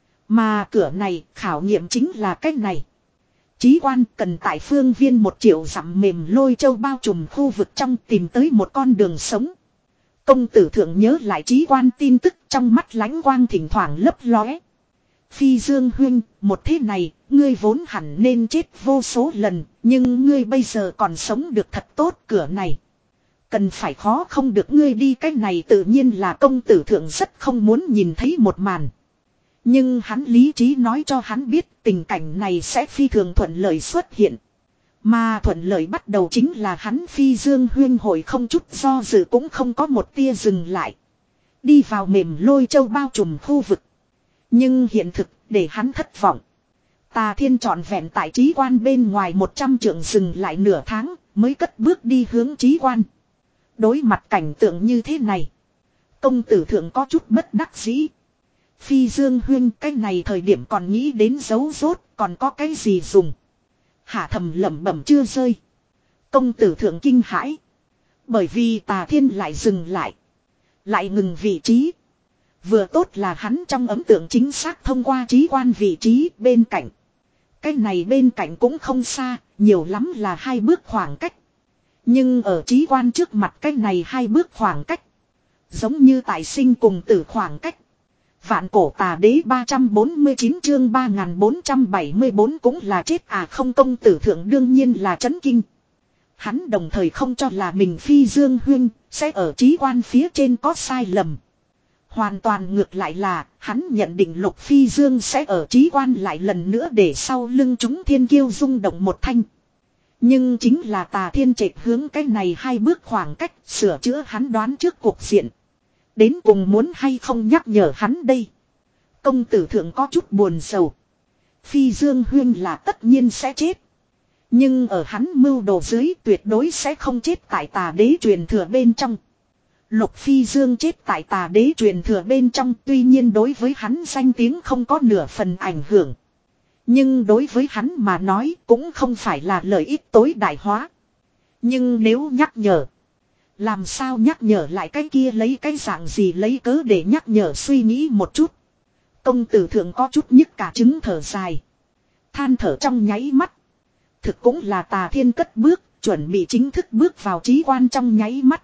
Mà cửa này khảo nghiệm chính là cách này. Chí quan cần tại phương viên một triệu dặm mềm lôi châu bao trùm khu vực trong tìm tới một con đường sống. Công tử thượng nhớ lại chí quan tin tức trong mắt lánh quang thỉnh thoảng lấp lóe. Phi Dương huynh, một thế này, ngươi vốn hẳn nên chết vô số lần, nhưng ngươi bây giờ còn sống được thật tốt, cửa này. Cần phải khó không được ngươi đi, cái này tự nhiên là công tử thượng rất không muốn nhìn thấy một màn. Nhưng hắn lý trí nói cho hắn biết tình cảnh này sẽ phi thường thuận lợi xuất hiện. Mà thuận lợi bắt đầu chính là hắn Phi Dương Huyên hội không chút do dự cũng không có một tia dừng lại. Đi vào mềm lôi châu bao trùm khu vực. Nhưng hiện thực để hắn thất vọng. Tà Thiên trọn vẹn tại trí quan bên ngoài một trăm trượng dừng lại nửa tháng mới cất bước đi hướng trí quan. Đối mặt cảnh tượng như thế này. Công tử thượng có chút bất đắc dĩ. Phi Dương Huyên cái này thời điểm còn nghĩ đến dấu rốt còn có cái gì dùng. Hạ thầm lẩm bẩm chưa rơi. Công tử thượng kinh hãi. Bởi vì Tà Thiên lại dừng lại. Lại ngừng vị trí. Vừa tốt là hắn trong ấn tượng chính xác thông qua trí quan vị trí bên cạnh. Cái này bên cạnh cũng không xa, nhiều lắm là hai bước khoảng cách. Nhưng ở trí quan trước mặt cái này hai bước khoảng cách. Giống như tại sinh cùng tử khoảng cách. Vạn cổ tà đế ba trăm bốn mươi chín chương ba nghìn bốn trăm bảy mươi bốn cũng là chết à không. Công tử thượng đương nhiên là chấn kinh. Hắn đồng thời không cho là mình Phi Dương Huyên sẽ ở trí quan phía trên có sai lầm. Hoàn toàn ngược lại là hắn nhận định Lục Phi Dương sẽ ở trí quan lại lần nữa để sau lưng chúng thiên kiêu rung động một thanh. Nhưng chính là Tà Thiên trệch hướng cái này hai bước khoảng cách sửa chữa hắn đoán trước cuộc diện. Đến cùng muốn hay không nhắc nhở hắn đây. Công tử thượng có chút buồn sầu. Phi Dương Huyên là tất nhiên sẽ chết. Nhưng ở hắn mưu đồ dưới tuyệt đối sẽ không chết tại Tà đế truyền thừa bên trong. Lục Phi Dương chết tại Tà đế truyền thừa bên trong tuy nhiên đối với hắn danh tiếng không có nửa phần ảnh hưởng. Nhưng đối với hắn mà nói cũng không phải là lợi ích tối đại hóa. Nhưng nếu nhắc nhở. Làm sao nhắc nhở lại cái kia lấy cái dạng gì lấy cớ để nhắc nhở suy nghĩ một chút. Công tử thượng có chút nhức cả trứng thở dài. Than thở trong nháy mắt. Thực cũng là Tà Thiên cất bước, chuẩn bị chính thức bước vào trí quan trong nháy mắt.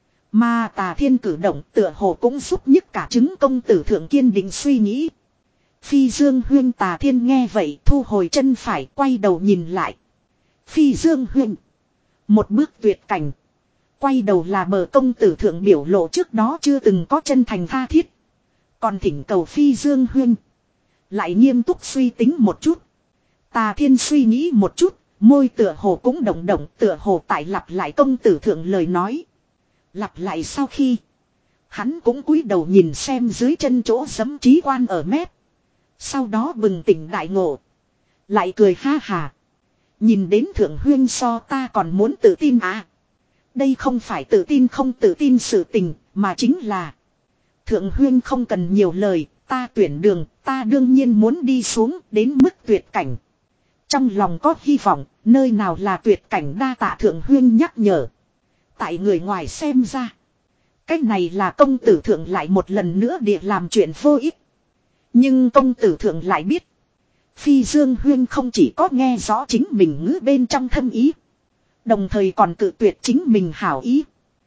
Mà Tà Thiên cử động tựa hồ cũng giúp nhức cả trứng công tử thượng kiên định suy nghĩ. Phi Dương Huyên Tà Thiên nghe vậy thu hồi chân phải quay đầu nhìn lại. Phi Dương Huyên. Một bước tuyệt cảnh. Quay đầu là bờ công tử thượng biểu lộ trước đó chưa từng có chân thành tha thiết. Còn thỉnh cầu Phi Dương Huyên. Lại nghiêm túc suy tính một chút. Tà Thiên suy nghĩ một chút. Môi tựa hồ cũng động động tựa hồ tại lặp lại công tử thượng lời nói. Lặp lại sau khi. Hắn cũng cúi đầu nhìn xem dưới chân chỗ giấm trí quan ở mép. Sau đó bừng tỉnh đại ngộ. Lại cười ha hà. Nhìn đến thượng huyên so ta còn muốn tự tin à. Đây không phải tự tin không tự tin sự tình, mà chính là. Thượng huyên không cần nhiều lời, ta tuyển đường, ta đương nhiên muốn đi xuống đến mức tuyệt cảnh. Trong lòng có hy vọng, nơi nào là tuyệt cảnh đa tạ thượng huyên nhắc nhở. Tại người ngoài xem ra. Cách này là công tử thượng lại một lần nữa địa làm chuyện vô ích. Nhưng công tử thượng lại biết. Phi Dương Huyên không chỉ có nghe rõ chính mình ngữ bên trong thâm ý. Đồng thời còn cự tuyệt chính mình hảo ý.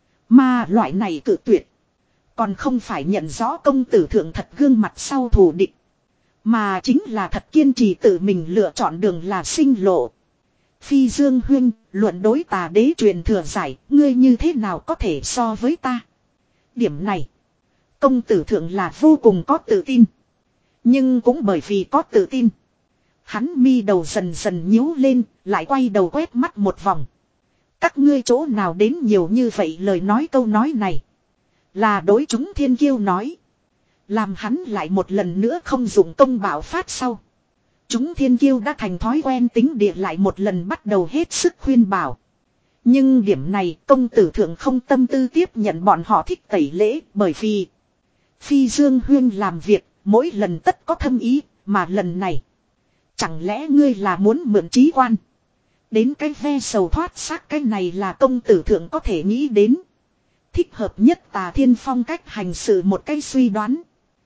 Mà loại này cự tuyệt. Còn không phải nhận rõ công tử thượng thật gương mặt sau thù địch. Mà chính là thật kiên trì tự mình lựa chọn đường là sinh lộ. Phi Dương Huyên, luận đối Tà đế truyền thừa giải, ngươi như thế nào có thể so với ta? Điểm này, công tử thượng là vô cùng có tự tin. Nhưng cũng bởi vì có tự tin. Hắn mi đầu dần dần nhíu lên, lại quay đầu quét mắt một vòng. Các ngươi chỗ nào đến nhiều như vậy lời nói câu nói này. Là đối chúng thiên kiêu nói. Làm hắn lại một lần nữa không dùng công bảo phát sau. Chúng thiên kiêu đã thành thói quen tính địa lại một lần bắt đầu hết sức khuyên bảo. Nhưng điểm này công tử thượng không tâm tư tiếp nhận bọn họ thích tẩy lễ bởi vì Phi Dương Huyên làm việc mỗi lần tất có thâm ý mà lần này. Chẳng lẽ ngươi là muốn mượn trí quan. Đến cái ve sầu thoát xác cái này là công tử thượng có thể nghĩ đến. Thích hợp nhất Tà Thiên phong cách hành sự một cái suy đoán.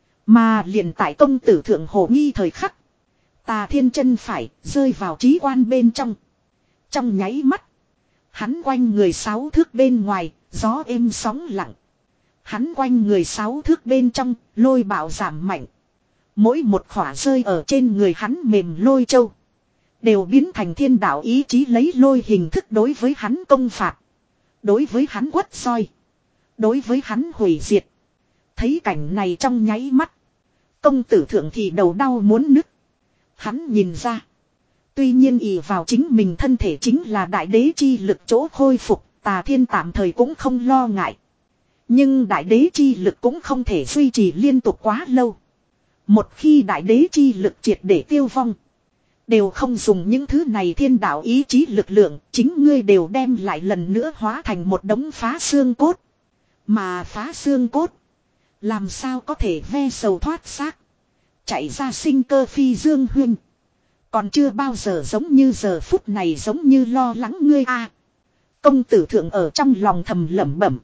Mà liền tại công tử thượng hồ nghi thời khắc. Tà Thiên chân phải rơi vào trí quan bên trong. Trong nháy mắt. Hắn quanh người sáu thước bên ngoài, gió êm sóng lặng. Hắn quanh người sáu thước bên trong, lôi bạo giảm mạnh. Mỗi một khỏa rơi ở trên người hắn mềm lôi châu. Đều biến thành thiên đạo ý chí lấy lôi hình thức đối với hắn công phạt. Đối với hắn quất soi. Đối với hắn hủy diệt. Thấy cảnh này trong nháy mắt. Công tử thượng thì đầu đau muốn nứt. Hắn nhìn ra. Tuy nhiên ỷ vào chính mình thân thể chính là đại đế chi lực chỗ khôi phục, Tà Thiên tạm thời cũng không lo ngại. Nhưng đại đế chi lực cũng không thể duy trì liên tục quá lâu. Một khi đại đế chi lực triệt để tiêu vong, đều không dùng những thứ này thiên đạo ý chí lực lượng, chính ngươi đều đem lại lần nữa hóa thành một đống phá xương cốt. Mà phá xương cốt, làm sao có thể ve sầu thoát xác. Chạy ra sinh cơ Phi Dương huynh, còn chưa bao giờ giống như giờ phút này giống như lo lắng ngươi a. Công tử thượng ở trong lòng thầm lẩm bẩm.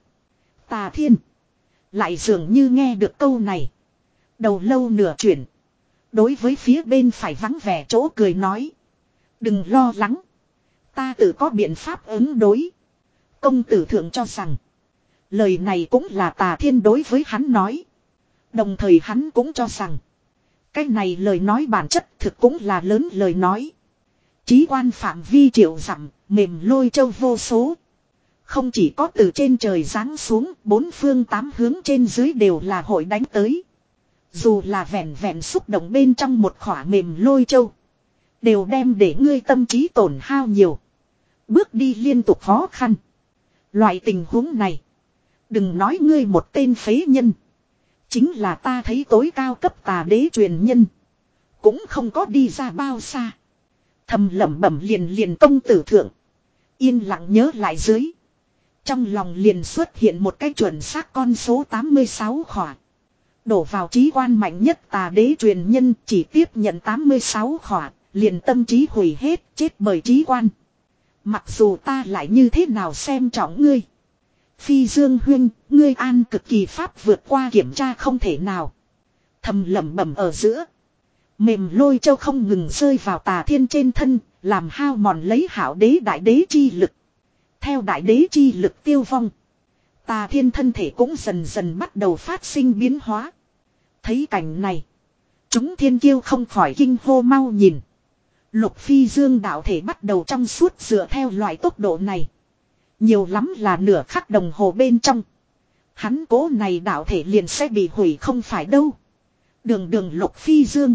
Tà Thiên lại dường như nghe được câu này, đầu lâu nửa chuyển, đối với phía bên phải vắng vẻ chỗ cười nói. Đừng lo lắng, ta tự có biện pháp ứng đối. Công tử thượng cho rằng lời này cũng là Tà Thiên đối với hắn nói. Đồng thời hắn cũng cho rằng cái này lời nói bản chất thực cũng là lớn lời nói. Chí quan phạm vi triệu dặm, mềm lôi châu vô số. Không chỉ có từ trên trời giáng xuống, bốn phương tám hướng trên dưới đều là hội đánh tới. Dù là vẹn vẹn xúc động bên trong một khỏa mềm lôi châu, đều đem để ngươi tâm trí tổn hao nhiều. Bước đi liên tục khó khăn. Loại tình huống này, đừng nói ngươi một tên phế nhân, chính là ta thấy tối cao cấp tà đế truyền nhân, cũng không có đi ra bao xa. Thầm lẩm bẩm liền liền công tử thượng yên lặng nhớ lại dưới, trong lòng liền xuất hiện một cái chuẩn xác con số tám mươi sáu khỏa. Đổ vào trí quan mạnh nhất tà đế truyền nhân chỉ tiếp nhận tám mươi sáu khỏa, liền tâm trí hủy hết, chết bởi trí quan. Mặc dù ta lại như thế nào xem trọng ngươi, Phi Dương huynh, ngươi an cực kỳ pháp vượt qua kiểm tra không thể nào. Thầm lẩm bẩm ở giữa, mềm lôi châu không ngừng rơi vào Tà Thiên trên thân, làm hao mòn lấy hảo đế đại đế chi lực. Theo đại đế chi lực tiêu vong, Tà Thiên thân thể cũng dần dần bắt đầu phát sinh biến hóa. Thấy cảnh này, chúng thiên kiêu không khỏi kinh hô mau nhìn. Lục Phi Dương đạo thể bắt đầu trong suốt dựa theo loại tốc độ này. Nhiều lắm là nửa khắc đồng hồ bên trong, hắn cố này đạo thể liền sẽ bị hủy không phải đâu. Đường đường Lục Phi Dương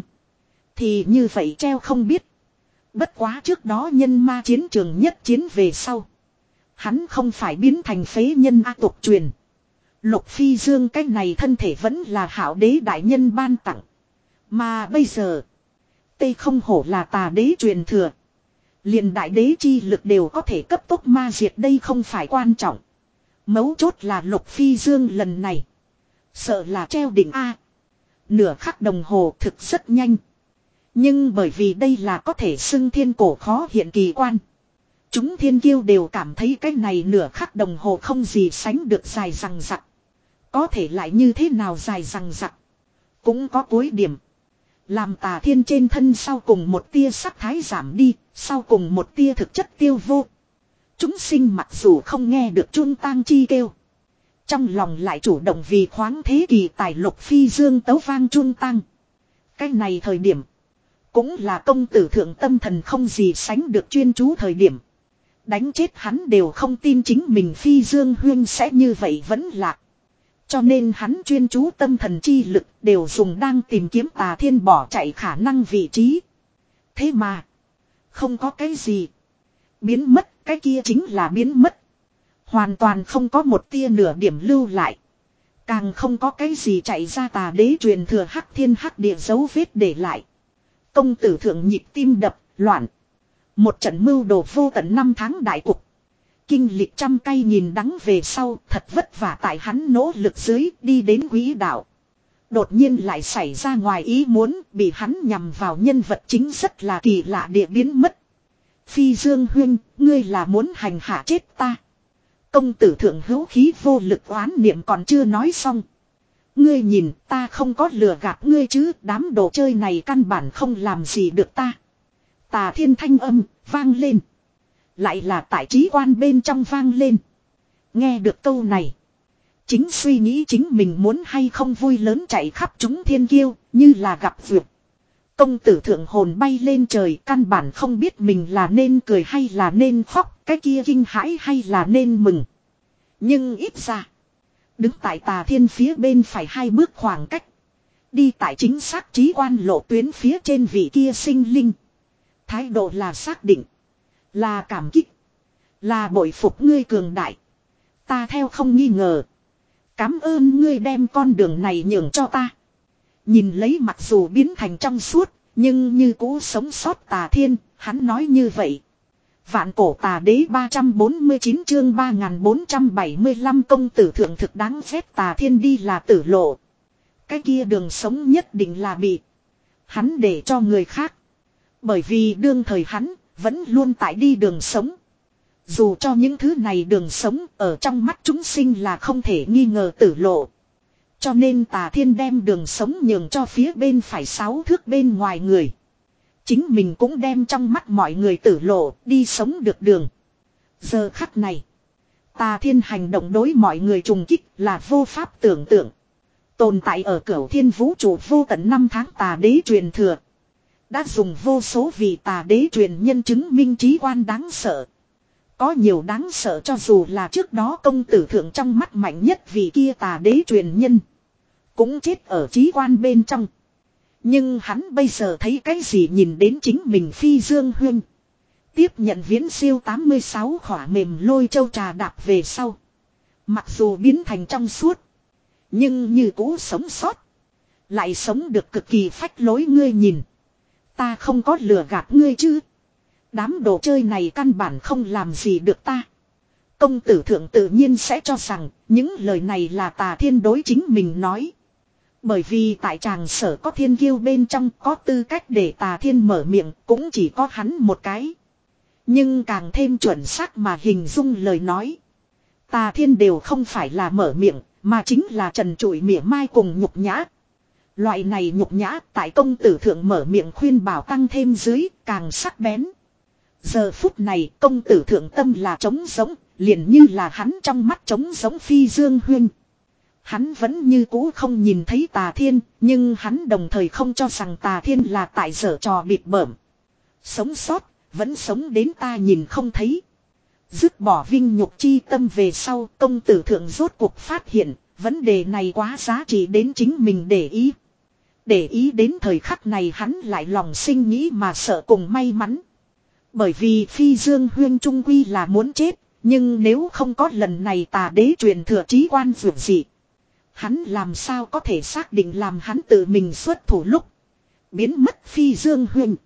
thì như vậy treo không biết. Bất quá trước đó nhân ma chiến trường nhất chiến về sau, hắn không phải biến thành phế nhân a tục truyền. Lục Phi Dương cái này thân thể vẫn là hảo đế đại nhân ban tặng. Mà bây giờ, tây không hổ là tà đế truyền thừa. Liền đại đế chi lực đều có thể cấp tốc ma diệt, đây không phải quan trọng. Mấu chốt là Lục Phi Dương lần này, sợ là treo đỉnh A. Nửa khắc đồng hồ thực rất nhanh. Nhưng bởi vì đây là có thể xưng thiên cổ khó hiện kỳ quan, chúng thiên kiêu đều cảm thấy cái này nửa khắc đồng hồ không gì sánh được dài rằng rặc. Có thể lại như thế nào dài rằng rặc, cũng có cuối điểm. Làm Tà Thiên trên thân sau cùng một tia sắc thái giảm đi, sau cùng một tia thực chất tiêu vô. Chúng sinh mặc dù không nghe được chuông tang chi kêu, trong lòng lại chủ động vì khoáng thế kỳ tài Lục Phi Dương tấu vang chuông tang. Cái này thời điểm, cũng là công tử thượng tâm thần không gì sánh được chuyên chú thời điểm. Đánh chết hắn đều không tin chính mình Phi Dương huyên sẽ như vậy vẫn lạc. Cho nên hắn chuyên chú tâm thần chi lực đều dùng đang tìm kiếm Tà Thiên bỏ chạy khả năng vị trí. Thế mà, không có cái gì biến mất, cái kia chính là biến mất. Hoàn toàn không có một tia nửa điểm lưu lại. Càng không có cái gì chạy ra tà đế truyền thừa hắc thiên hắc địa dấu vết để lại. Công tử thượng nhịp tim đập, loạn. Một trận mưu đồ vô tận năm tháng đại cục. Kinh lịch trăm cây nhìn đắng về sau, thật vất vả tại hắn nỗ lực dưới đi đến quỹ đạo. Đột nhiên lại xảy ra ngoài ý muốn, bị hắn nhằm vào nhân vật chính rất là kỳ lạ địa biến mất. Phi Dương huynh, ngươi là muốn hành hạ chết ta. Công tử thượng hữu khí vô lực oán niệm còn chưa nói xong. Ngươi nhìn, ta không có lừa gạt ngươi chứ, đám đồ chơi này căn bản không làm gì được ta. Tà Thiên thanh âm vang lên, lại là tại trí quan bên trong vang lên. Nghe được câu này, chính suy nghĩ chính mình muốn hay không vui lớn chạy khắp chúng thiên kiêu, như là gặp vượt. Công tử thượng hồn bay lên trời, căn bản không biết mình là nên cười hay là nên khóc, cái kia kinh hãi hay là nên mừng. Nhưng ít ra, đứng tại Tà Thiên phía bên phải hai bước khoảng cách, Đi tại chính xác trí quan lộ tuyến phía trên vị kia sinh linh. Thái độ là xác định. Là cảm kích. Là bội phục ngươi cường đại. Ta theo không nghi ngờ. Cảm ơn ngươi đem con đường này nhường cho ta. Nhìn lấy mặc dù biến thành trong suốt. Nhưng như cũ sống sót Tà Thiên. Hắn nói như vậy. Vạn cổ tà đế ba trăm bốn mươi chín chương ba nghìn bốn trăm bảy mươi lăm công tử thượng thực đáng ghét. Tà Thiên đi là tử lộ. Cái kia đường sống nhất định là bị hắn để cho người khác. Bởi vì đương thời hắn vẫn luôn tại đi đường sống. Dù cho những thứ này đường sống ở trong mắt chúng sinh là không thể nghi ngờ tử lộ. Cho nên Tà Thiên đem đường sống nhường cho phía bên phải sáu thước bên ngoài người. Chính mình cũng đem trong mắt mọi người tử lộ đi sống được đường. Giờ khắc này. Tà Thiên hành động đối mọi người trùng kích là vô pháp tưởng tượng. Tồn tại ở cửu thiên vũ trụ vô tận năm tháng tà đế truyền thừa. Đã dùng vô số vị tà đế truyền nhân chứng minh trí quan đáng sợ. Có nhiều đáng sợ cho dù là trước đó công tử thượng trong mắt mạnh nhất vì kia tà đế truyền nhân. Cũng chết ở trí quan bên trong. Nhưng hắn bây giờ thấy cái gì nhìn đến chính mình Phi Dương Huynh. Tiếp nhận viễn siêu tám mươi sáu khỏa mềm lôi châu trà đạp về sau. Mặc dù biến thành trong suốt. Nhưng như cũ sống sót. Lại sống được cực kỳ phách lối ngươi nhìn. Ta không có lừa gạt ngươi chứ. Đám đồ chơi này căn bản không làm gì được ta. Công tử thượng tự nhiên sẽ cho rằng những lời này là Tà Thiên đối chính mình nói. Bởi vì tại tràng sở có thiên kiêu bên trong có tư cách để Tà Thiên mở miệng cũng chỉ có hắn một cái. Nhưng càng thêm chuẩn xác mà hình dung lời nói. Tà Thiên đều không phải là mở miệng mà chính là trần trụi mỉa mai cùng nhục nhã. Loại này nhục nhã tại công tử thượng mở miệng khuyên bảo tăng thêm dưới càng sắc bén. Giờ phút này công tử thượng tâm là trống giống, liền như là hắn trong mắt trống giống Phi Dương Huynh. Hắn vẫn như cũ không nhìn thấy Tà Thiên, nhưng hắn đồng thời không cho rằng Tà Thiên là tại giở trò bịp bợm. Sống sót, vẫn sống đến ta nhìn không thấy. Dứt bỏ vinh nhục chi tâm về sau, công tử thượng rốt cuộc phát hiện, vấn đề này quá giá trị đến chính mình để ý. Để ý đến thời khắc này hắn lại lòng sinh nghĩ mà sợ cùng may mắn. Bởi vì Phi Dương Huyên trung quy là muốn chết, nhưng nếu không có lần này tà đế truyền thừa trí quan vượt dị. Hắn làm sao có thể xác định làm hắn tự mình xuất thủ lúc. Biến mất Phi Dương Huyên.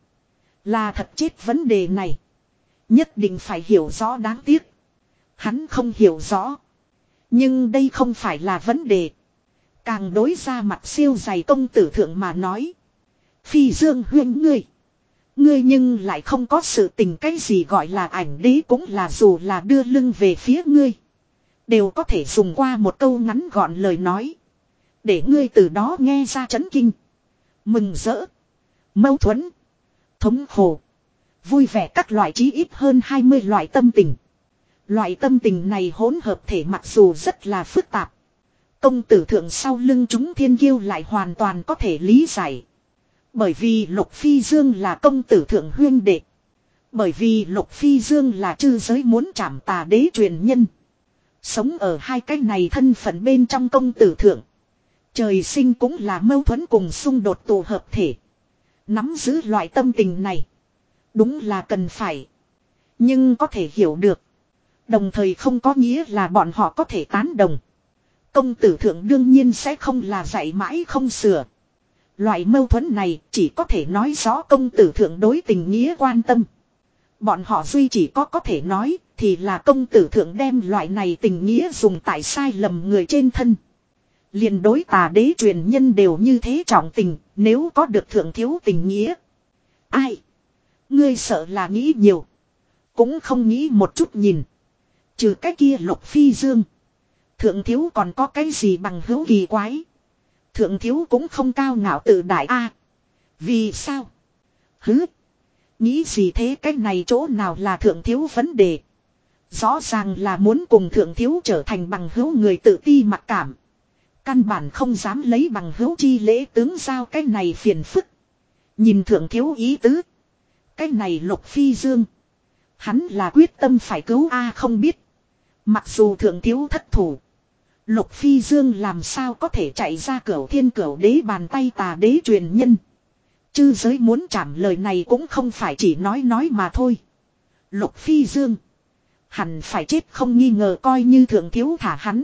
Là thật chết vấn đề này. Nhất định phải hiểu rõ đáng tiếc. Hắn không hiểu rõ. Nhưng đây không phải là vấn đề. Càng đối ra mặt siêu dày công tử thượng mà nói. Phi Dương Huyên ngươi. Ngươi nhưng lại không có sự tình cái gì gọi là ảnh đế cũng là dù là đưa lưng về phía ngươi. Đều có thể dùng qua một câu ngắn gọn lời nói. Để ngươi từ đó nghe ra chấn kinh. Mừng rỡ. Mâu thuẫn. Thống khổ. Vui vẻ các loại chí ít hơn hai mươi loại tâm tình. Loại tâm tình này hỗn hợp thể mặc dù rất là phức tạp. Công tử thượng sau lưng chúng thiên kiêu lại hoàn toàn có thể lý giải. Bởi vì Lục Phi Dương là công tử thượng huyên đệ. Bởi vì Lục Phi Dương là chư giới muốn trảm tà đế truyền nhân. Sống ở hai cái này thân phận bên trong công tử thượng. Trời sinh cũng là mâu thuẫn cùng xung đột tụ hợp thể. Nắm giữ loại tâm tình này. Đúng là cần phải. Nhưng có thể hiểu được. Đồng thời không có nghĩa là bọn họ có thể tán đồng. Công tử thượng đương nhiên sẽ không là dạy mãi không sửa. Loại mâu thuẫn này chỉ có thể nói rõ công tử thượng đối tình nghĩa quan tâm. Bọn họ duy chỉ có có thể nói thì là công tử thượng đem loại này tình nghĩa dùng tại sai lầm người trên thân. Liền đối tà đế truyền nhân đều như thế trọng tình nếu có được thượng thiếu tình nghĩa. Ai? Ngươi sợ là nghĩ nhiều. Cũng không nghĩ một chút nhìn. Trừ cái kia Lục Phi Dương. Thượng thiếu còn có cái gì bằng hữu kỳ quái. Thượng thiếu cũng không cao ngạo tự đại a. À, vì sao? Hứ. Nghĩ gì thế cái này chỗ nào là thượng thiếu vấn đề. Rõ ràng là muốn cùng thượng thiếu trở thành bằng hữu người tự ti mặc cảm. Căn bản không dám lấy bằng hữu chi lễ tướng giao cái này phiền phức. Nhìn thượng thiếu ý tứ. Cái này Lục Phi Dương. Hắn là quyết tâm phải cứu a à không biết. Mặc dù thượng thiếu thất thủ. Lục Phi Dương làm sao có thể chạy ra cửu thiên cửu đế bàn tay tà đế truyền nhân. Chư giới muốn chạm lời này cũng không phải chỉ nói nói mà thôi. Lục Phi Dương hẳn phải chết không nghi ngờ, coi như thượng thiếu thả hắn.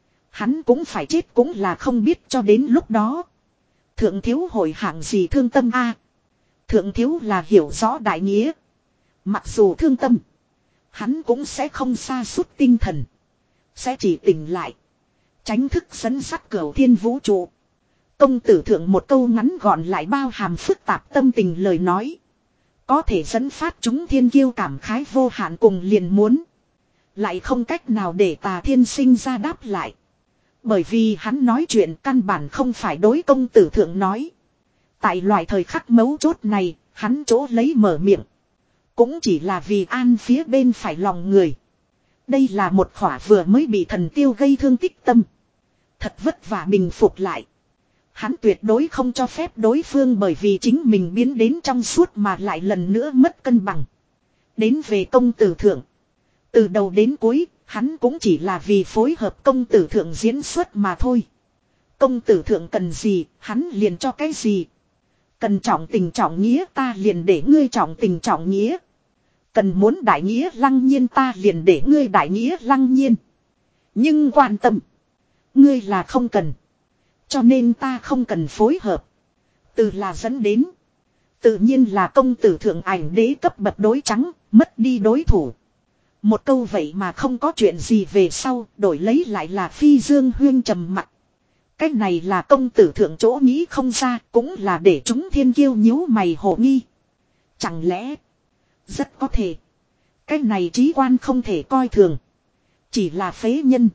Hắn cũng phải chết cũng là không biết cho đến lúc đó. Thượng thiếu hội hạng gì thương tâm a? Thượng thiếu là hiểu rõ đại nghĩa. Mặc dù thương tâm, hắn cũng sẽ không sa sút tinh thần. Sẽ chỉ tỉnh lại. Tránh thức dẫn sắt cửu thiên vũ trụ. Công tử thượng một câu ngắn gọn lại bao hàm phức tạp tâm tình lời nói. Có thể dẫn phát chúng thiên kiêu cảm khái vô hạn cùng liền muốn. Lại không cách nào để tà thiên sinh ra đáp lại. Bởi vì hắn nói chuyện căn bản không phải đối công tử thượng nói. Tại loại thời khắc mấu chốt này, hắn chỗ lấy mở miệng. Cũng chỉ là vì an phía bên phải lòng người. Đây là một khỏa vừa mới bị thần tiêu gây thương tích tâm. Thật vất vả bình phục lại. Hắn tuyệt đối không cho phép đối phương bởi vì chính mình biến đến trong suốt mà lại lần nữa mất cân bằng. Đến về công tử thượng. Từ đầu đến cuối, hắn cũng chỉ là vì phối hợp công tử thượng diễn xuất mà thôi. Công tử thượng cần gì, hắn liền cho cái gì. Cần trọng tình trọng nghĩa ta liền để ngươi trọng tình trọng nghĩa. Cần muốn đại nghĩa lăng nhiên ta liền để ngươi đại nghĩa lăng nhiên. Nhưng quan tâm, ngươi là không cần. Cho nên ta không cần phối hợp. Từ là dẫn đến. Tự nhiên là công tử thượng ảnh đế cấp bậc đối trắng, mất đi đối thủ. Một câu vậy mà không có chuyện gì về sau, đổi lấy lại là Phi Dương Huyên trầm mặt. Cái này là công tử thượng chỗ nghĩ không ra, cũng là để chúng thiên kiêu nhíu mày hộ nghi. Chẳng lẽ, rất có thể, cái này trí quan không thể coi thường. Chỉ là phế nhân,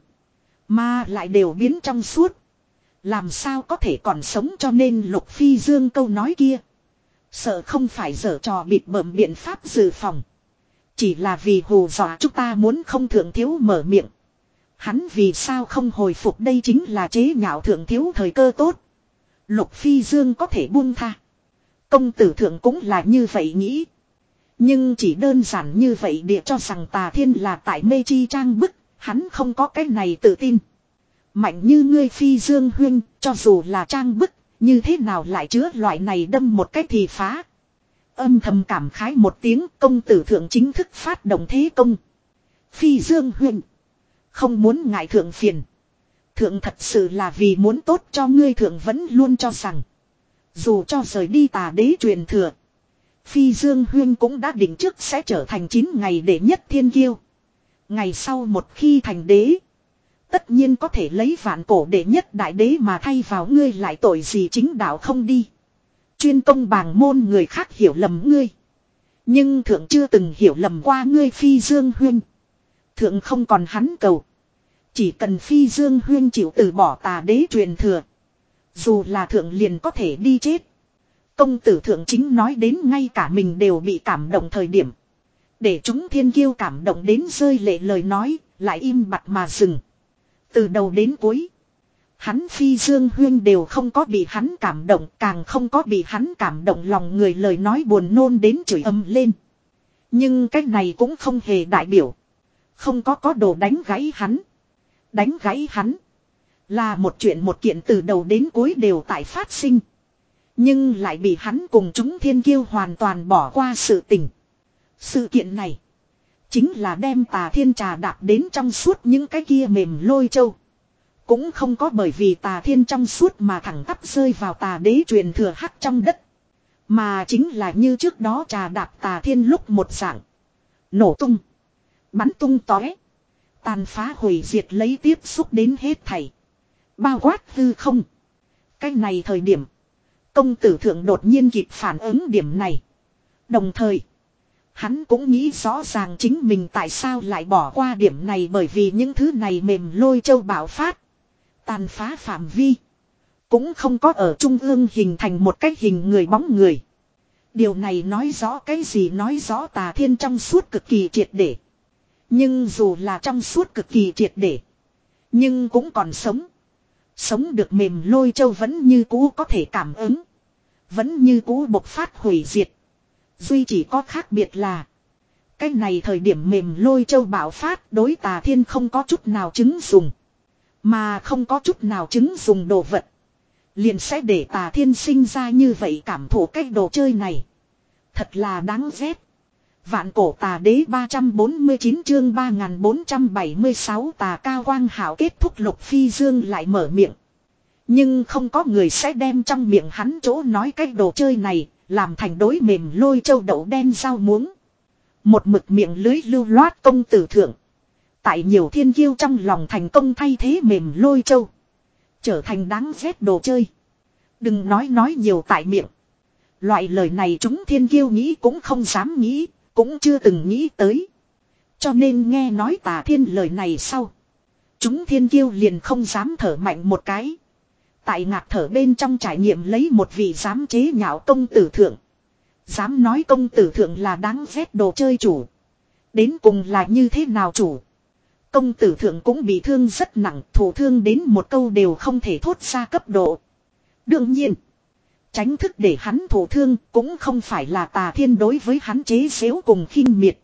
mà lại đều biến trong suốt. Làm sao có thể còn sống, cho nên Lục Phi Dương câu nói kia. Sợ không phải giở trò bịt bợm biện pháp dự phòng. Chỉ là vì hù dọa chúng ta muốn không thượng thiếu mở miệng. Hắn vì sao không hồi phục, đây chính là chế nhạo thượng thiếu thời cơ tốt. Lục Phi Dương có thể buông tha. Công tử thượng cũng là như vậy nghĩ. Nhưng chỉ đơn giản như vậy địa cho rằng tà thiên là tại mê chi trang bức. Hắn không có cái này tự tin. Mạnh như ngươi Phi Dương Huyên, cho dù là trang bức, như thế nào lại chứa loại này đâm một cách thì phá. Âm thầm cảm khái một tiếng, công tử thượng chính thức phát động thế công. Phi Dương Huyên, không muốn ngại thượng phiền. Thượng thật sự là vì muốn tốt cho ngươi, thượng vẫn luôn cho rằng. Dù cho rời đi tà đế truyền thừa, Phi Dương Huyên cũng đã định trước sẽ trở thành chín ngày đệ nhất thiên kiêu. Ngày sau một khi thành đế, tất nhiên có thể lấy vạn cổ đệ nhất đại đế mà thay vào ngươi, lại tội gì chính đạo không đi. Chuyên công bàng môn người khác hiểu lầm ngươi. Nhưng thượng chưa từng hiểu lầm qua ngươi Phi Dương Huyên. Thượng không còn hắn cầu. Chỉ cần Phi Dương Huyên chịu từ bỏ tà đế truyền thừa, dù là thượng liền có thể đi chết. Công tử thượng chính nói đến ngay cả mình đều bị cảm động thời điểm. Để chúng thiên kiêu cảm động đến rơi lệ lời nói, lại im bặt mà dừng. Từ đầu đến cuối, hắn Phi Dương Huyên đều không có bị hắn cảm động, càng không có bị hắn cảm động lòng người lời nói buồn nôn đến chửi ầm lên. Nhưng cái này cũng không hề đại biểu không có có đồ đánh gãy hắn. Đánh gãy hắn là một chuyện một kiện từ đầu đến cuối đều tại phát sinh. Nhưng lại bị hắn cùng chúng thiên kiêu hoàn toàn bỏ qua sự tình. Sự kiện này chính là đem tà thiên trà đạp đến trong suốt những cái kia mềm lôi châu. Cũng không có bởi vì tà thiên trong suốt mà thẳng tắp rơi vào tà đế truyền thừa hắc trong đất. Mà chính là như trước đó trà đạp tà thiên lúc một dạng. Nổ tung. Bắn tung tóe. Tàn phá hủy diệt lấy tiếp xúc đến hết thảy. Bao quát hư không. Cái này thời điểm, công tử thượng đột nhiên kịp phản ứng điểm này. Đồng thời, hắn cũng nghĩ rõ ràng chính mình tại sao lại bỏ qua điểm này, bởi vì những thứ này mềm lôi châu bạo phát. Tàn phá phạm vi. Cũng không có ở trung ương hình thành một cái hình người bóng người. Điều này nói rõ cái gì, nói rõ tà thiên trong suốt cực kỳ triệt để. Nhưng dù là trong suốt cực kỳ triệt để, nhưng cũng còn sống. Sống được mềm lôi châu vẫn như cũ có thể cảm ứng. Vẫn như cũ bộc phát hủy diệt. Duy chỉ có khác biệt là, cái này thời điểm mềm lôi châu bạo phát đối tà thiên không có chút nào chứng dùng. Mà không có chút nào chứng dùng đồ vật. Liền sẽ để Tà Thiên sinh ra như vậy cảm thụ cái đồ chơi này. Thật là đáng ghét. Vạn cổ tà đế ba trăm bốn mươi chín chương ba nghìn bốn trăm bảy mươi sáu tà cao quang hảo kết thúc Lục Phi Dương lại mở miệng. Nhưng không có người sẽ đem trong miệng hắn chỗ nói cái đồ chơi này, làm thành đối mềm lôi châu đậu đen rau muống. Một mực miệng lưới lưu loát công tử thượng. Tại nhiều thiên kiêu trong lòng thành công thay thế mềm lôi châu. Trở thành đáng ghét đồ chơi. Đừng nói nói nhiều tại miệng. Loại lời này chúng thiên kiêu nghĩ cũng không dám nghĩ, cũng chưa từng nghĩ tới. Cho nên nghe nói Tà Thiên lời này sau. Chúng thiên kiêu liền không dám thở mạnh một cái. Tại ngạc thở bên trong trải nghiệm lấy một vị dám chế nhạo công tử thượng. Dám nói công tử thượng là đáng ghét đồ chơi chủ. Đến cùng là như thế nào chủ? Công tử thượng cũng bị thương rất nặng, thổ thương đến một câu đều không thể thốt ra cấp độ. Đương nhiên, tránh thức để hắn thổ thương cũng không phải là Tà Thiên đối với hắn chế giễu cùng khinh miệt,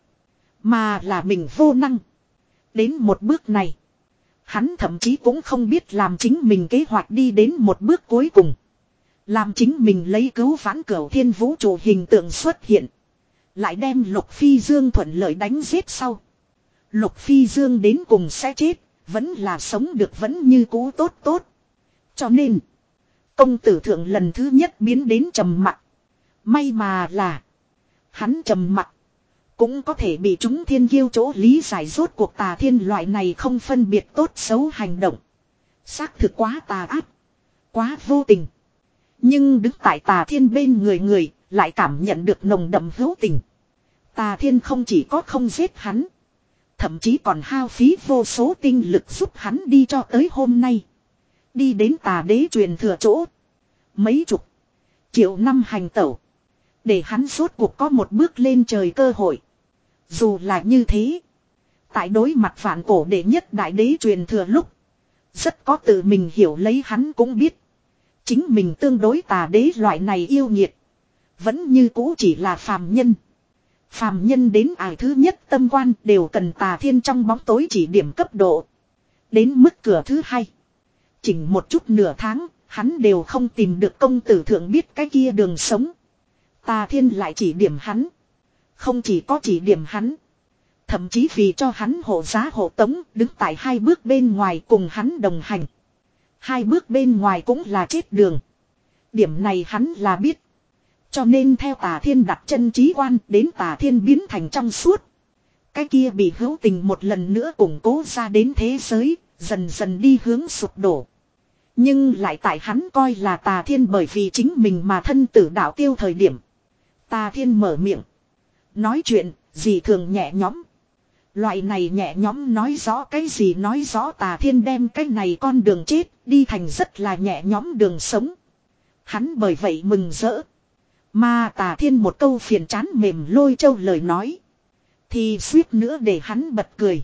mà là mình vô năng. Đến một bước này, hắn thậm chí cũng không biết làm chính mình kế hoạch đi đến một bước cuối cùng. Làm chính mình lấy cứu vãn cửu thiên vũ trụ hình tượng xuất hiện. Lại đem Lục Phi Dương thuận lợi đánh giết sau. Lục Phi Dương đến cùng sẽ chết, vẫn là sống được vẫn như cũ tốt tốt. Cho nên, công tử thượng lần thứ nhất biến đến trầm mặc. May mà là, hắn trầm mặc cũng có thể bị chúng thiên kiêu chỗ lý giải rốt cuộc Tà Thiên loại này không phân biệt tốt xấu hành động. Xác thực quá tà ác, quá vô tình. Nhưng đứng tại Tà Thiên bên người người, lại cảm nhận được nồng đậm hữu tình. Tà Thiên không chỉ có không giết hắn, thậm chí còn hao phí vô số tinh lực giúp hắn đi cho tới hôm nay. Đi đến Tà Đế truyền thừa chỗ. Mấy chục, triệu năm hành tẩu. Để hắn rốt cuộc có một bước lên trời cơ hội. Dù là như thế, tại đối mặt vạn cổ đệ nhất đại đế truyền thừa lúc, rất có tự mình hiểu lấy hắn cũng biết. Chính mình tương đối Tà Đế loại này yêu nghiệt, vẫn như cũ chỉ là phàm nhân. Phàm nhân đến ải thứ nhất tâm quan đều cần Tà Thiên trong bóng tối chỉ điểm cấp độ. Đến mức cửa thứ hai, chỉnh một chút nửa tháng, hắn đều không tìm được công tử thượng biết cái kia đường sống. Tà Thiên lại chỉ điểm hắn. Không chỉ có chỉ điểm hắn, thậm chí vì cho hắn hộ giá hộ tống, đứng tại hai bước bên ngoài cùng hắn đồng hành. Hai bước bên ngoài cũng là chết đường. Điểm này hắn là biết. Cho nên theo Tà Thiên đặt chân chí quan, đến Tà Thiên biến thành trong suốt. Cái kia bị hữu tình một lần nữa củng cố ra đến thế giới, dần dần đi hướng sụp đổ. Nhưng lại tại hắn coi là Tà Thiên bởi vì chính mình mà thân tử đạo tiêu thời điểm. Tà Thiên mở miệng. Nói chuyện, gì thường nhẹ nhõm. Loại này nhẹ nhõm nói rõ cái gì, nói rõ Tà Thiên đem cái này con đường chết, đi thành rất là nhẹ nhõm đường sống. Hắn bởi vậy mừng rỡ. Mà Tà Thiên một câu phiền chán mềm lôi châu lời nói, thì suýt nữa để hắn bật cười.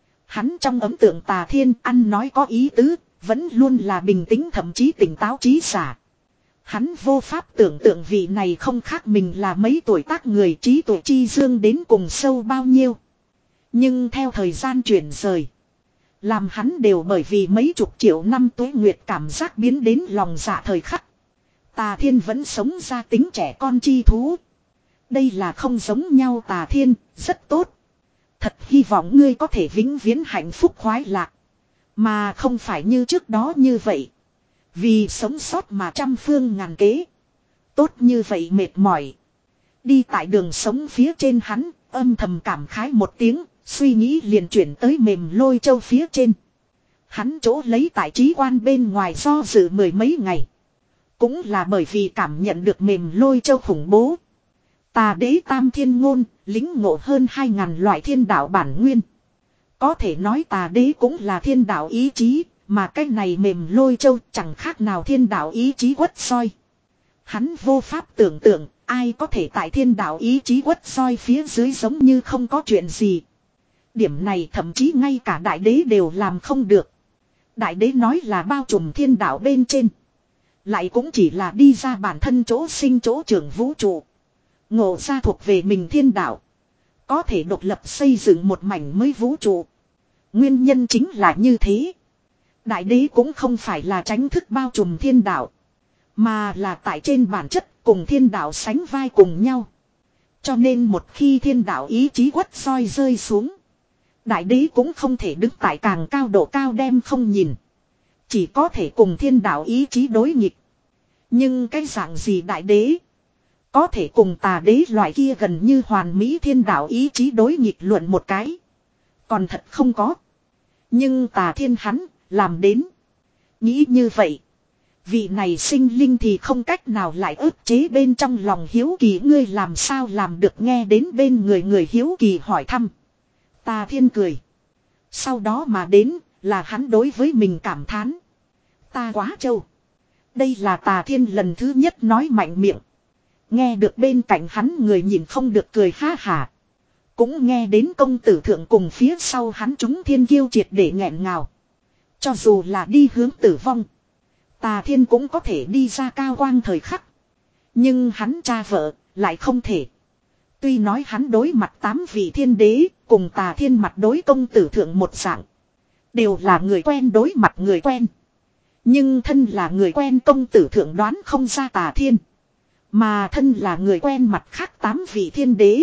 Hắn trong ấn tượng Tà Thiên ăn nói có ý tứ, vẫn luôn là bình tĩnh thậm chí tỉnh táo trí xả. Hắn vô pháp tưởng tượng vị này không khác mình là mấy tuổi tác người, trí tuệ chi dương đến cùng sâu bao nhiêu. Nhưng theo thời gian chuyển rời, làm hắn đều bởi vì mấy chục triệu năm tuế nguyệt cảm giác biến đến lòng dạ thời khắc. Tà Thiên vẫn sống ra tính trẻ con chi thú. Đây là không giống nhau Tà Thiên, rất tốt. Thật hy vọng ngươi có thể vĩnh viễn hạnh phúc khoái lạc. Mà không phải như trước đó như vậy. Vì sống sót mà trăm phương ngàn kế. Tốt như vậy mệt mỏi. Đi tại đường sống phía trên hắn, âm thầm cảm khái một tiếng, suy nghĩ liền chuyển tới mềm lôi châu phía trên. Hắn chỗ lấy tại trí quan bên ngoài do dự mười mấy ngày. Cũng là bởi vì cảm nhận được mềm lôi châu khủng bố. Tà Đế tam thiên ngôn, lính ngộ hơn hai ngàn loại thiên đạo bản nguyên. Có thể nói Tà Đế cũng là thiên đạo ý chí, mà cái này mềm lôi châu chẳng khác nào thiên đạo ý chí quất soi. Hắn vô pháp tưởng tượng, ai có thể tại thiên đạo ý chí quất soi phía dưới giống như không có chuyện gì. Điểm này thậm chí ngay cả Đại Đế đều làm không được. Đại Đế nói là bao trùm thiên đạo bên trên. Lại cũng chỉ là đi ra bản thân chỗ sinh chỗ trưởng vũ trụ. Ngộ ra thuộc về mình thiên đạo. Có thể độc lập xây dựng một mảnh mới vũ trụ. Nguyên nhân chính là như thế. Đại đế cũng không phải là tránh thức bao trùm thiên đạo. Mà là tại trên bản chất cùng thiên đạo sánh vai cùng nhau. Cho nên một khi thiên đạo ý chí quất soi rơi xuống. Đại đế cũng không thể đứng tại càng cao độ cao đem không nhìn. Chỉ có thể cùng thiên đạo ý chí đối nghịch. Nhưng cái dạng gì đại đế. Có thể cùng tà đế loại kia gần như hoàn mỹ thiên đạo ý chí đối nghịch luận một cái. Còn thật không có. Nhưng tà thiên hắn làm đến. Nghĩ như vậy. Vị này sinh linh thì không cách nào lại ức chế bên trong lòng hiếu kỳ, ngươi làm sao làm được, nghe đến bên người người hiếu kỳ hỏi thăm. Tà thiên cười. Sau đó mà đến là hắn đối với mình cảm thán. Ta quá trâu. Đây là tà thiên lần thứ nhất nói mạnh miệng. Nghe được bên cạnh hắn người nhìn không được cười ha hả. Cũng nghe đến công tử thượng cùng phía sau hắn chúng thiên kiêu triệt để nghẹn ngào. Cho dù là đi hướng tử vong. Tà thiên cũng có thể đi ra cao quang thời khắc. Nhưng hắn cha vợ lại không thể. Tuy nói hắn đối mặt tám vị thiên đế cùng tà thiên mặt đối công tử thượng một dạng. Đều là người quen đối mặt người quen. Nhưng thân là người quen công tử thượng đoán không ra tà thiên. Mà thân là người quen mặt khác tám vị thiên đế.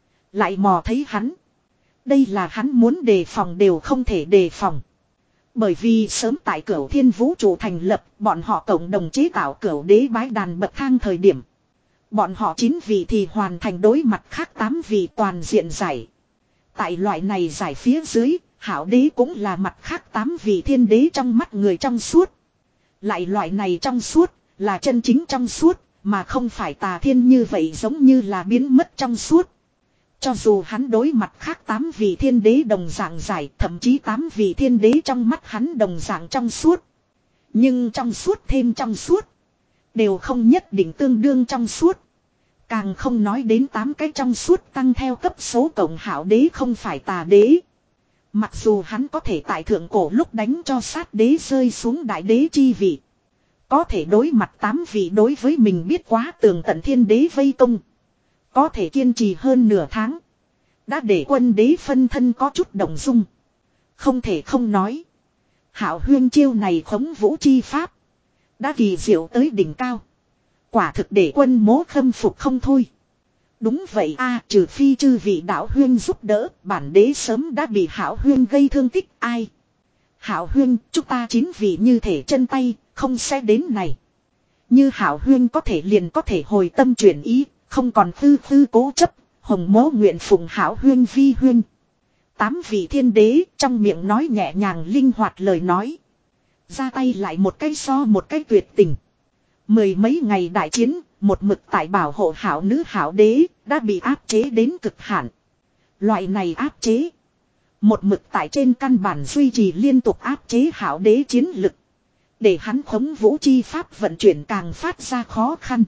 Lại mò thấy hắn. Đây là hắn muốn đề phòng đều không thể đề phòng. Bởi vì sớm tại Cửu Thiên Vũ trụ thành lập, bọn họ cộng đồng chế tạo Cửu Đế bái đàn bậc thang thời điểm. Bọn họ chín vị thì hoàn thành đối mặt khác tám vị toàn diện giải. Tại loại này giải phía dưới, Hảo Đế cũng là mặt khác tám vị thiên đế trong mắt người trong suốt. Lại loại này trong suốt, là chân chính trong suốt, mà không phải tà thiên như vậy giống như là biến mất trong suốt. Cho dù hắn đối mặt khác tám vị thiên đế đồng dạng giải, thậm chí tám vị thiên đế trong mắt hắn đồng dạng trong suốt. Nhưng trong suốt thêm trong suốt, đều không nhất định tương đương trong suốt. Càng không nói đến tám cái trong suốt tăng theo cấp số cộng Hảo Đế không phải tà đế. Mặc dù hắn có thể tại thượng cổ lúc đánh cho sát đế rơi xuống đại đế chi vị. Có thể đối mặt tám vị đối với mình biết quá tường tận thiên đế vây công. Có thể kiên trì hơn nửa tháng. Đã để quân đế phân thân có chút động dung. Không thể không nói. Hảo Huyên chiêu này khống vũ chi pháp. Đã kỳ diệu tới đỉnh cao. Quả thực để quân mố khâm phục không thôi. Đúng vậy a, trừ phi chư vị đạo Huyên giúp đỡ, bản đế sớm đã bị Hảo Huyên gây thương tích. Ai? Hảo Huyên, chúng ta chín vị như thể chân tay, không sẽ đến này. Như Hảo Huyên có thể liền có thể hồi tâm chuyển ý, không còn tư tư cố chấp, hồng mố nguyện phụng Hảo Huyên vi huyên. Tám vị thiên đế trong miệng nói nhẹ nhàng linh hoạt lời nói. Ra tay lại một cái so một cái tuyệt tình. Mười mấy ngày đại chiến, một mực tại bảo hộ Hảo nữ Hảo Đế, đã bị áp chế đến cực hạn. Loại này áp chế. Một mực tại trên căn bản duy trì liên tục áp chế Hảo Đế chiến lực. Để hắn khống vũ chi pháp vận chuyển càng phát ra khó khăn.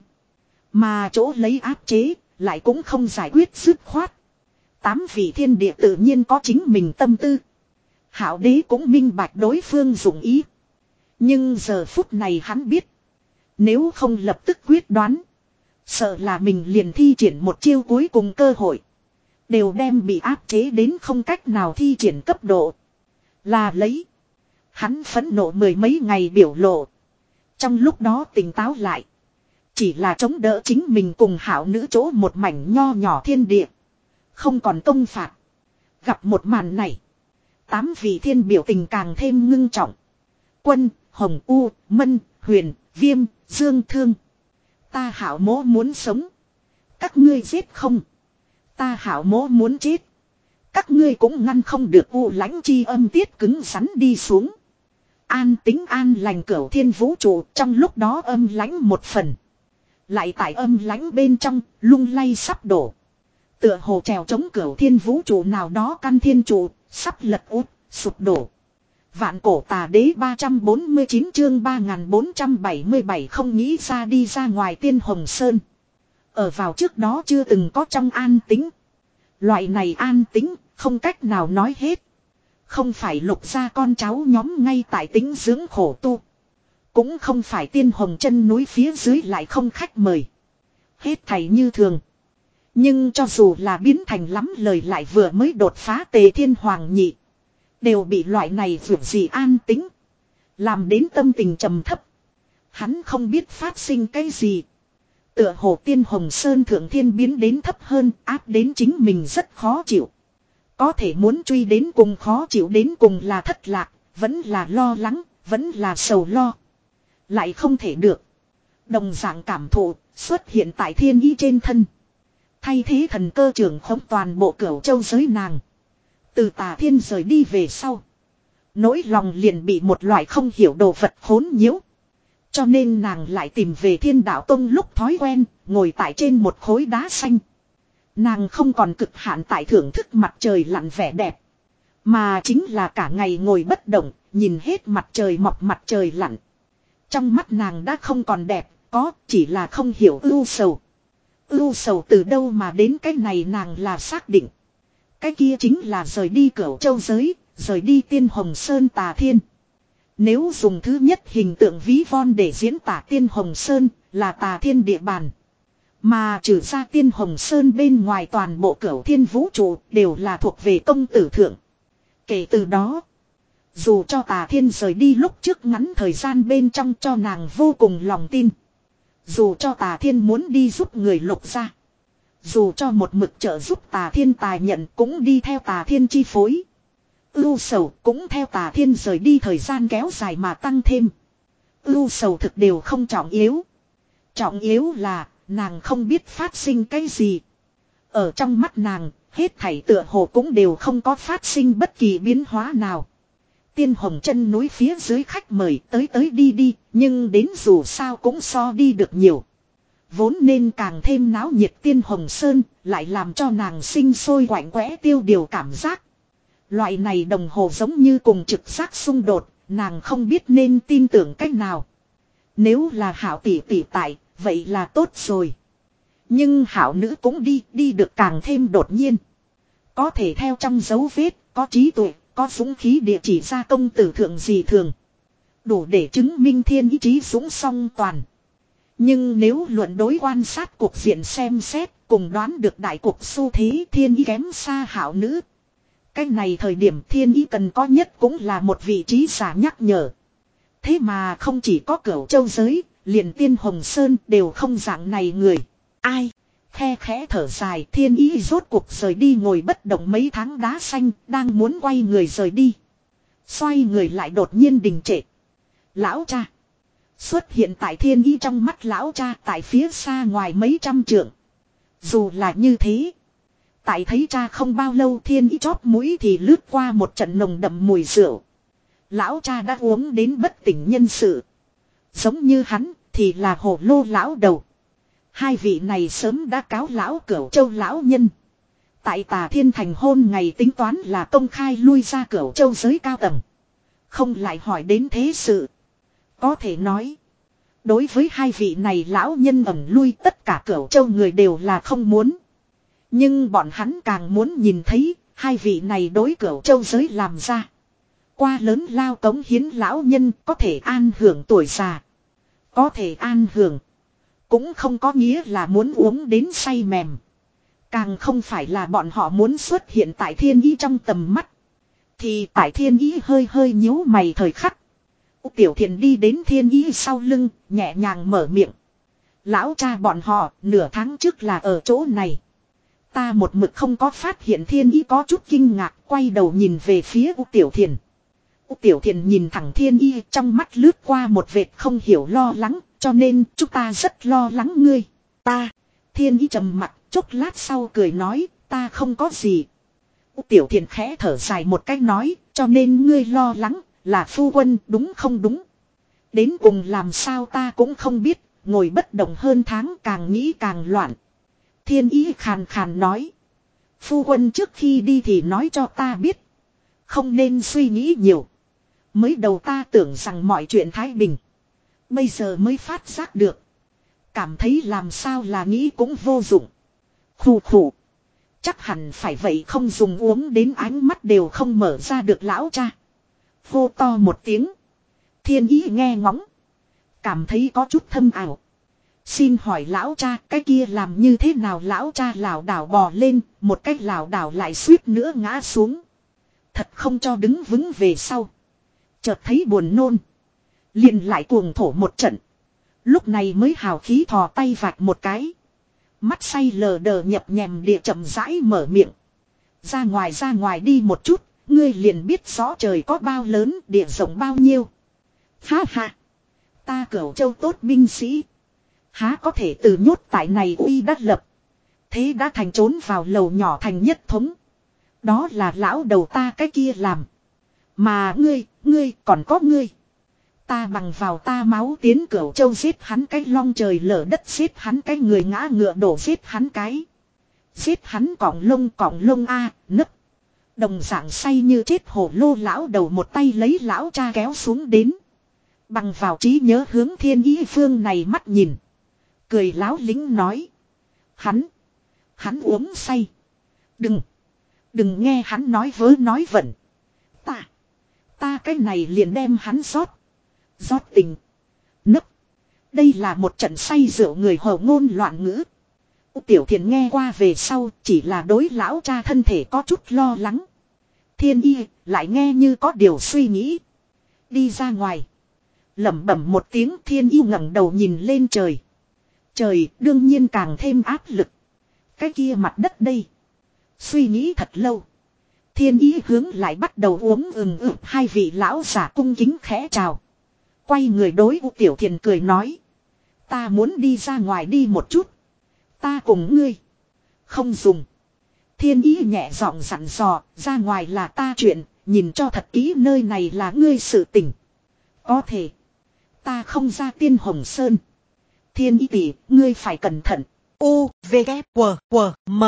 Mà chỗ lấy áp chế, lại cũng không giải quyết dứt khoát. Tám vị thiên địa tự nhiên có chính mình tâm tư. Hảo Đế cũng minh bạch đối phương dụng ý. Nhưng giờ phút này hắn biết. Nếu không lập tức quyết đoán. Sợ là mình liền thi triển một chiêu cuối cùng cơ hội. Đều đem bị áp chế đến không cách nào thi triển cấp độ. Là lấy. Hắn phẫn nộ mười mấy ngày biểu lộ. Trong lúc đó tỉnh táo lại. Chỉ là chống đỡ chính mình cùng Hảo nữ chỗ một mảnh nho nhỏ thiên địa. Không còn công phạt. Gặp một màn này. Tám vị thiên biểu tình càng thêm ngưng trọng. Quân, Hồng U, Mân, Huyền, Viêm, Dương Thương. Ta Hảo mỗ muốn sống. Các ngươi giết không. Ta Hảo mỗ muốn chết. Các ngươi cũng ngăn không được U lãnh chi âm tiết cứng rắn đi xuống. An tính an lành Cửu Thiên Vũ trụ trong lúc đó âm lãnh một phần. Lại tại âm lãnh bên trong, lung lay sắp đổ. Tựa hồ trèo chống Cửu Thiên Vũ trụ nào đó căn thiên trụ, sắp lật út, sụp đổ. Vạn cổ tà đế ba trăm bốn mươi chín chương ba nghìn bốn trăm bảy mươi bảy không nghĩ ra đi ra ngoài Tiên Hồng Sơn. Ở vào trước đó chưa từng có trong an tính. Loại này an tính, không cách nào nói hết. Không phải Lục gia con cháu nhóm ngay tại tính dưỡng khổ tu. Cũng không phải Tiên Hồng chân núi phía dưới lại không khách mời. Hết thảy như thường. Nhưng cho dù là biến thành lắm lời lại vừa mới đột phá Tề Thiên Hoàng nhị. Đều bị loại này vượt gì an tính. Làm đến tâm tình trầm thấp. Hắn không biết phát sinh cái gì. Tựa hồ Tiên Hồng Sơn thượng thiên biến đến thấp hơn, áp đến chính mình rất khó chịu. Có thể muốn truy đến cùng khó chịu đến cùng là thất lạc, vẫn là lo lắng, vẫn là sầu lo. Lại không thể được. Đồng dạng cảm thụ xuất hiện tại thiên ý trên thân. Thay thế thần cơ trưởng khống toàn bộ Cửu Châu giới nàng. Từ Tà Thiên rời đi về sau. Nỗi lòng liền bị một loại không hiểu đồ vật khốn nhiễu. Cho nên nàng lại tìm về Thiên Đạo Tông lúc thói quen, ngồi tại trên một khối đá xanh. Nàng không còn cực hạn tại thưởng thức mặt trời lặn vẻ đẹp. Mà chính là cả ngày ngồi bất động, nhìn hết mặt trời mọc mặt trời lặn. Trong mắt nàng đã không còn đẹp, có chỉ là không hiểu ưu sầu. Ưu sầu từ đâu mà đến cái này nàng là xác định. Cái kia chính là rời đi Cửu Châu giới, rời đi Tiên Hồng Sơn Tà Thiên. Nếu dùng thứ nhất hình tượng ví von để diễn tả Tiên Hồng Sơn là Tà Thiên địa bàn. Mà trừ ra Tiên Hồng Sơn bên ngoài toàn bộ Cửu Thiên vũ trụ đều là thuộc về công tử thượng. Kể từ đó, dù cho Tà Thiên rời đi lúc trước ngắn thời gian bên trong cho nàng vô cùng lòng tin. Dù cho Tà Thiên muốn đi giúp người Lục gia. Dù cho một mực trợ giúp Tà Thiên tài nhận cũng đi theo Tà Thiên chi phối. Ưu sầu cũng theo Tà Thiên rời đi thời gian kéo dài mà tăng thêm. Ưu sầu thực đều không trọng yếu. Trọng yếu là nàng không biết phát sinh cái gì. Ở trong mắt nàng, hết thảy tựa hồ cũng đều không có phát sinh bất kỳ biến hóa nào. Tiên Hồng chân núi phía dưới khách mời tới tới đi đi, nhưng đến dù sao cũng so đi được nhiều. Vốn nên càng thêm náo nhiệt Tiên Hồng Sơn, lại làm cho nàng sinh sôi quạnh quẽ tiêu điều cảm giác. Loại này đồng hồ giống như cùng trực giác xung đột, nàng không biết nên tin tưởng cách nào. Nếu là Hảo tỷ tỷ tại, vậy là tốt rồi. Nhưng Hảo nữ cũng đi, đi được càng thêm đột nhiên. Có thể theo trong dấu vết, có trí tuệ, có dũng khí địa chỉ ra công tử thượng gì thường. Đủ để chứng minh thiên ý chí dũng song toàn. Nhưng nếu luận đối quan sát cuộc diện xem xét, cùng đoán được đại cuộc xu thế thiên ý kém xa Hảo nữ. Cái này thời điểm thiên ý cần có nhất cũng là một vị trí giả nhắc nhở. Thế mà không chỉ có Cửu Châu giới, liền Tiên Hồng Sơn đều không dạng này người. Ai? Khe khẽ thở dài thiên ý rốt cuộc rời đi ngồi bất động mấy tháng đá xanh, đang muốn quay người rời đi. Xoay người lại đột nhiên đình trệ. Lão cha. Xuất hiện tại thiên ý trong mắt lão cha tại phía xa ngoài mấy trăm trượng. Dù là như thế. Tại thấy cha không bao lâu thiên ý chóp mũi thì lướt qua một trận nồng đậm mùi rượu. Lão cha đã uống đến bất tỉnh nhân sự. Giống như hắn thì là hồ lô lão đầu. Hai vị này sớm đã cáo lão Cửu Châu lão nhân. Tại Tà Thiên thành hôn ngày tính toán là công khai lui ra Cửu Châu giới cao tầng. Không lại hỏi đến thế sự. Có thể nói. Đối với hai vị này lão nhân ẩn lui tất cả Cửu Châu người đều là không muốn. Nhưng bọn hắn càng muốn nhìn thấy hai vị này đối Cửu Châu giới làm ra. Qua lớn lao cống hiến lão nhân có thể an hưởng tuổi già. Có thể an hưởng. Cũng không có nghĩa là muốn uống đến say mềm. Càng không phải là bọn họ muốn xuất hiện tại thiên ý trong tầm mắt. Thì tại thiên ý hơi hơi nhíu mày thời khắc. Tiểu Thiền đi đến thiên ý sau lưng, nhẹ nhàng mở miệng. Lão cha bọn họ, nửa tháng trước là ở chỗ này. Ta một mực không có phát hiện thiên ý có chút kinh ngạc, quay đầu nhìn về phía U Tiểu Thiền. U Tiểu Thiền nhìn thẳng thiên ý trong mắt lướt qua một vệt không hiểu lo lắng, cho nên chúng ta rất lo lắng ngươi. Ta, thiên ý trầm mặt, chốc lát sau cười nói, ta không có gì. U Tiểu Thiền khẽ thở dài một cách nói, cho nên ngươi lo lắng, là phu quân đúng không đúng. Đến cùng làm sao ta cũng không biết, ngồi bất động hơn tháng càng nghĩ càng loạn. Thiên ý khàn khàn nói. Phu quân trước khi đi thì nói cho ta biết. Không nên suy nghĩ nhiều. Mới đầu ta tưởng rằng mọi chuyện thái bình. Bây giờ mới phát giác được. Cảm thấy làm sao là nghĩ cũng vô dụng. Khủ khủ. Chắc hẳn phải vậy không dùng uống đến ánh mắt đều không mở ra được lão cha. Hô to một tiếng. Thiên ý nghe ngóng. Cảm thấy có chút thâm ảo. Xin hỏi lão cha cái kia làm như thế nào lão cha lảo đảo bò lên. Một cách lảo đảo lại suýt nữa ngã xuống. Thật không cho đứng vững về sau. Chợt thấy buồn nôn. Liền lại cuồng thổ một trận. Lúc này mới hào khí thò tay vạch một cái. Mắt say lờ đờ nhập nhèm địa chậm rãi mở miệng. Ra ngoài ra ngoài đi một chút, ngươi liền biết rõ trời có bao lớn, địa rộng bao nhiêu. Ha ha. Ta Cửu Châu tốt binh sĩ. Há có thể từ nhốt tại này uy đắc lập. Thế đã thành trốn vào lầu nhỏ thành nhất thống. Đó là lão đầu ta cái kia làm. Mà ngươi, ngươi còn có ngươi. Ta bằng vào ta máu tiến Cửu Châu giết hắn cái long trời lở đất, giết hắn cái người ngã ngựa đổ, giết hắn cái. Giết hắn cọng lông cọng lông a à, nấc. Đồng dạng say như chết hổ lô lão đầu một tay lấy lão cha kéo xuống đến. Bằng vào trí nhớ hướng Thiên Ý phương này mắt nhìn. Cười láo lính nói. Hắn. Hắn uống say. Đừng. Đừng nghe hắn nói vớ nói vẩn. Ta. Ta cái này liền đem hắn rót. Rót tình. Nấc. Đây là một trận say rượu người hầu ngôn loạn ngữ. Tiểu Thiền nghe qua về sau chỉ là đối lão cha thân thể có chút lo lắng. Thiên Y lại nghe như có điều suy nghĩ. Đi ra ngoài. Lẩm bẩm một tiếng, Thiên Y ngẩng đầu nhìn lên trời. Trời đương nhiên càng thêm áp lực. Cái kia mặt đất đây. Suy nghĩ thật lâu. Thiên Ý hướng lại bắt đầu uống ừng ực, hai vị lão giả cung kính khẽ chào. Quay người đối U Tiểu Thiền cười nói. Ta muốn đi ra ngoài đi một chút. Ta cùng ngươi. Không dùng. Thiên Ý nhẹ giọng dặn dò, ra ngoài là ta chuyện, nhìn cho thật kỹ nơi này là ngươi sự tình. Có thể. Ta không ra Tiên Hồng Sơn. Thiên Ý tỷ, ngươi phải cẩn thận. U, V, K, W, W, M.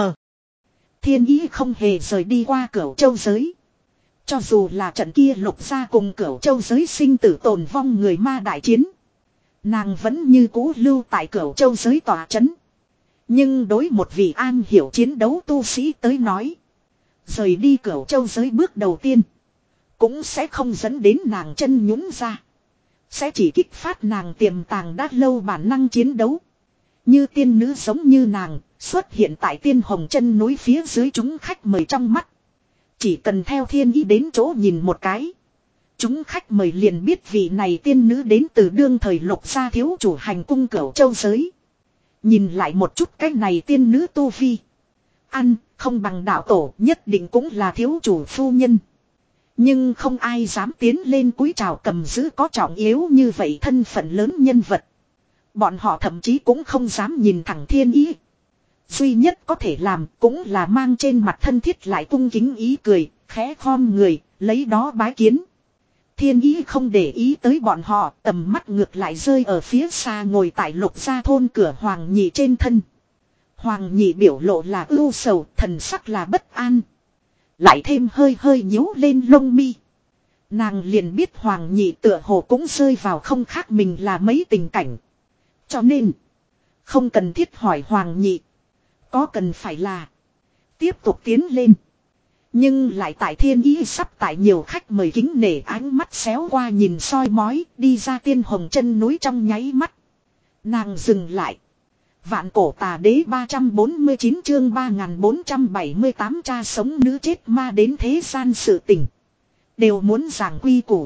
Thiên Ý không hề rời đi qua Cửu Châu giới. Cho dù là trận kia lục gia cùng Cửu Châu giới sinh tử tồn vong người ma đại chiến. Nàng vẫn như cũ lưu tại Cửu Châu giới tòa chấn. Nhưng đối một vị an hiểu chiến đấu tu sĩ tới nói. Rời đi Cửu Châu giới bước đầu tiên. Cũng sẽ không dẫn đến nàng chân nhũn ra. Sẽ chỉ kích phát nàng tiềm tàng đã lâu bản năng chiến đấu. Như tiên nữ giống như nàng, xuất hiện tại Tiên Hồng chân núi phía dưới chúng khách mời trong mắt. Chỉ cần theo Thiên Ý đến chỗ nhìn một cái. Chúng khách mời liền biết vị này tiên nữ đến từ đương thời lục gia thiếu chủ hành cung Cửu Châu giới. Nhìn lại một chút cái này tiên nữ tu vi. Ăn, không bằng đạo tổ, nhất định cũng là thiếu chủ phu nhân. Nhưng không ai dám tiến lên cúi chào cầm giữ có trọng yếu như vậy thân phận lớn nhân vật. Bọn họ thậm chí cũng không dám nhìn thẳng Thiên Ý. Duy nhất có thể làm cũng là mang trên mặt thân thiết lại cung kính ý cười, khẽ khom người, lấy đó bái kiến. Thiên Ý không để ý tới bọn họ, tầm mắt ngược lại rơi ở phía xa ngồi tại lục gia thôn cửa Hoàng Nhị trên thân. Hoàng Nhị biểu lộ là ưu sầu, thần sắc là bất an. Lại thêm hơi hơi nhíu lên lông mi. Nàng liền biết Hoàng Nhị tựa hồ cũng rơi vào không khác mình là mấy tình cảnh. Cho nên, không cần thiết hỏi Hoàng Nhị. Có cần phải là tiếp tục tiến lên. Nhưng lại tại Thiên Ý sắp tại nhiều khách mời kính nể ánh mắt xéo qua nhìn soi mói đi ra Tiên Hồng chân núi trong nháy mắt. Nàng dừng lại. Vạn cổ tà đế ba trăm bốn mươi chín chương ba nghìn bốn trăm bảy mươi tám cha sống nữ chết ma đến thế gian sự tình. Đều muốn giảng quy củ.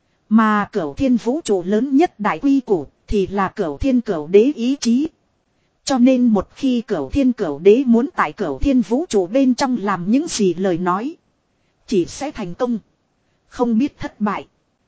Mà Cửu Thiên vũ trụ lớn nhất đại quy củ thì là Cửu Thiên Cửu Đế ý chí. Cho nên một khi Cửu Thiên Cửu Đế muốn tại Cửu Thiên vũ trụ bên trong làm những gì lời nói. Chỉ sẽ thành công. Không biết thất bại.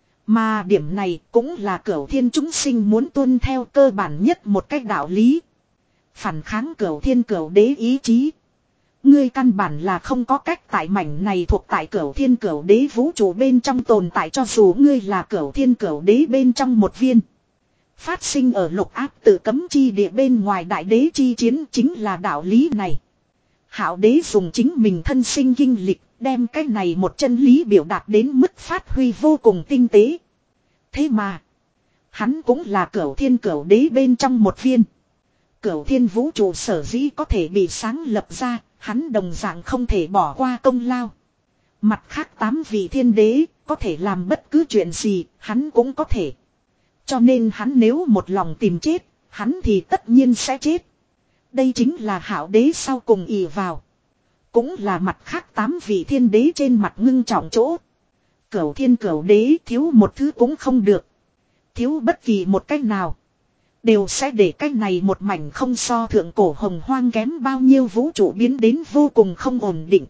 Mà điểm này cũng là Cửu Thiên chúng sinh muốn tuân theo cơ bản nhất một cách đạo lý. Phản kháng Cửu Thiên Cửu Đế ý chí. Ngươi căn bản là không có cách tại mảnh này thuộc tại Cửu Thiên Cửu Đế vũ trụ bên trong tồn tại cho dù ngươi là Cửu Thiên Cửu Đế bên trong một viên. Phát sinh ở lục áp tự cấm chi địa bên ngoài đại đế chi chiến chính là đạo lý này. Hạo đế dùng chính mình thân sinh kinh lịch đem cái này một chân lý biểu đạt đến mức phát huy vô cùng tinh tế. Thế mà, hắn cũng là Cửu Thiên Cửu Đế bên trong một viên. Cửu Thiên vũ trụ sở dĩ có thể bị sáng lập ra, hắn đồng dạng không thể bỏ qua công lao. Mặt khác tám vị thiên đế, có thể làm bất cứ chuyện gì, hắn cũng có thể. Cho nên hắn nếu một lòng tìm chết, hắn thì tất nhiên sẽ chết. Đây chính là Hạo đế sau cùng ỷ vào. Cũng là mặt khác tám vị thiên đế trên mặt ngưng trọng chỗ. Cửu Thiên Cửu Đế thiếu một thứ cũng không được. Thiếu bất kỳ một cách nào. Đều sẽ để cái này một mảnh không so thượng cổ hồng hoang kém bao nhiêu vũ trụ biến đến vô cùng không ổn định.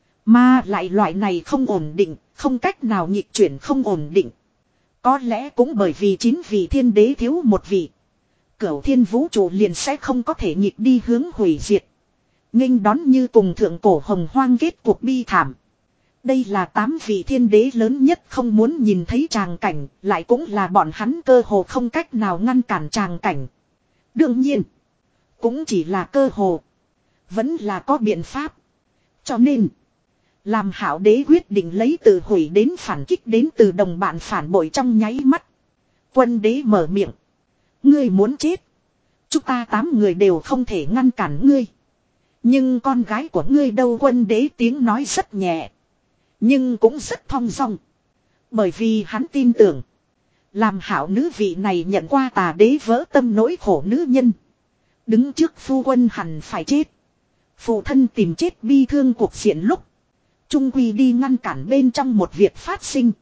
Mà lại loại này không ổn định, không cách nào nhịp chuyển không ổn định. Có lẽ cũng bởi vì chín vị thiên đế thiếu một vị. Cửu thiên vũ trụ liền sẽ không có thể nhịp đi hướng hủy diệt. Nghênh đón như cùng thượng cổ hồng hoang kết cuộc bi thảm. Đây là tám vị thiên đế lớn nhất không muốn nhìn thấy tràng cảnh, lại cũng là bọn hắn cơ hồ không cách nào ngăn cản tràng cảnh. Đương nhiên, cũng chỉ là cơ hồ. Vẫn là có biện pháp. Cho nên, làm hảo đế quyết định lấy từ hủy đến phản kích đến từ đồng bạn phản bội trong nháy mắt. Quân đế mở miệng. Ngươi muốn chết. Chúng ta tám người đều không thể ngăn cản ngươi. Nhưng con gái của ngươi đâu? Quân đế tiếng nói rất nhẹ. Nhưng cũng rất thong dong. Bởi vì hắn tin tưởng. Làm hảo nữ vị này nhận qua tà đế vỡ tâm nỗi khổ nữ nhân. Đứng trước phu quân hẳn phải chết. Phụ thân tìm chết bi thương cuộc diện lúc. Trung quy đi ngăn cản bên trong một việc phát sinh.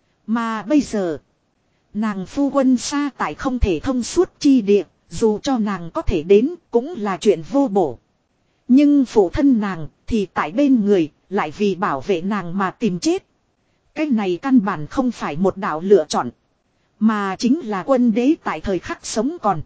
Mà bây giờ. Nàng phu quân xa tại không thể thông suốt chi địa. Dù cho nàng có thể đến cũng là chuyện vô bổ. Nhưng phụ thân nàng thì tại bên người. Lại vì bảo vệ nàng mà tìm chết. Cái này căn bản không phải một đạo lựa chọn. Mà chính là quân đế tại thời khắc sống còn.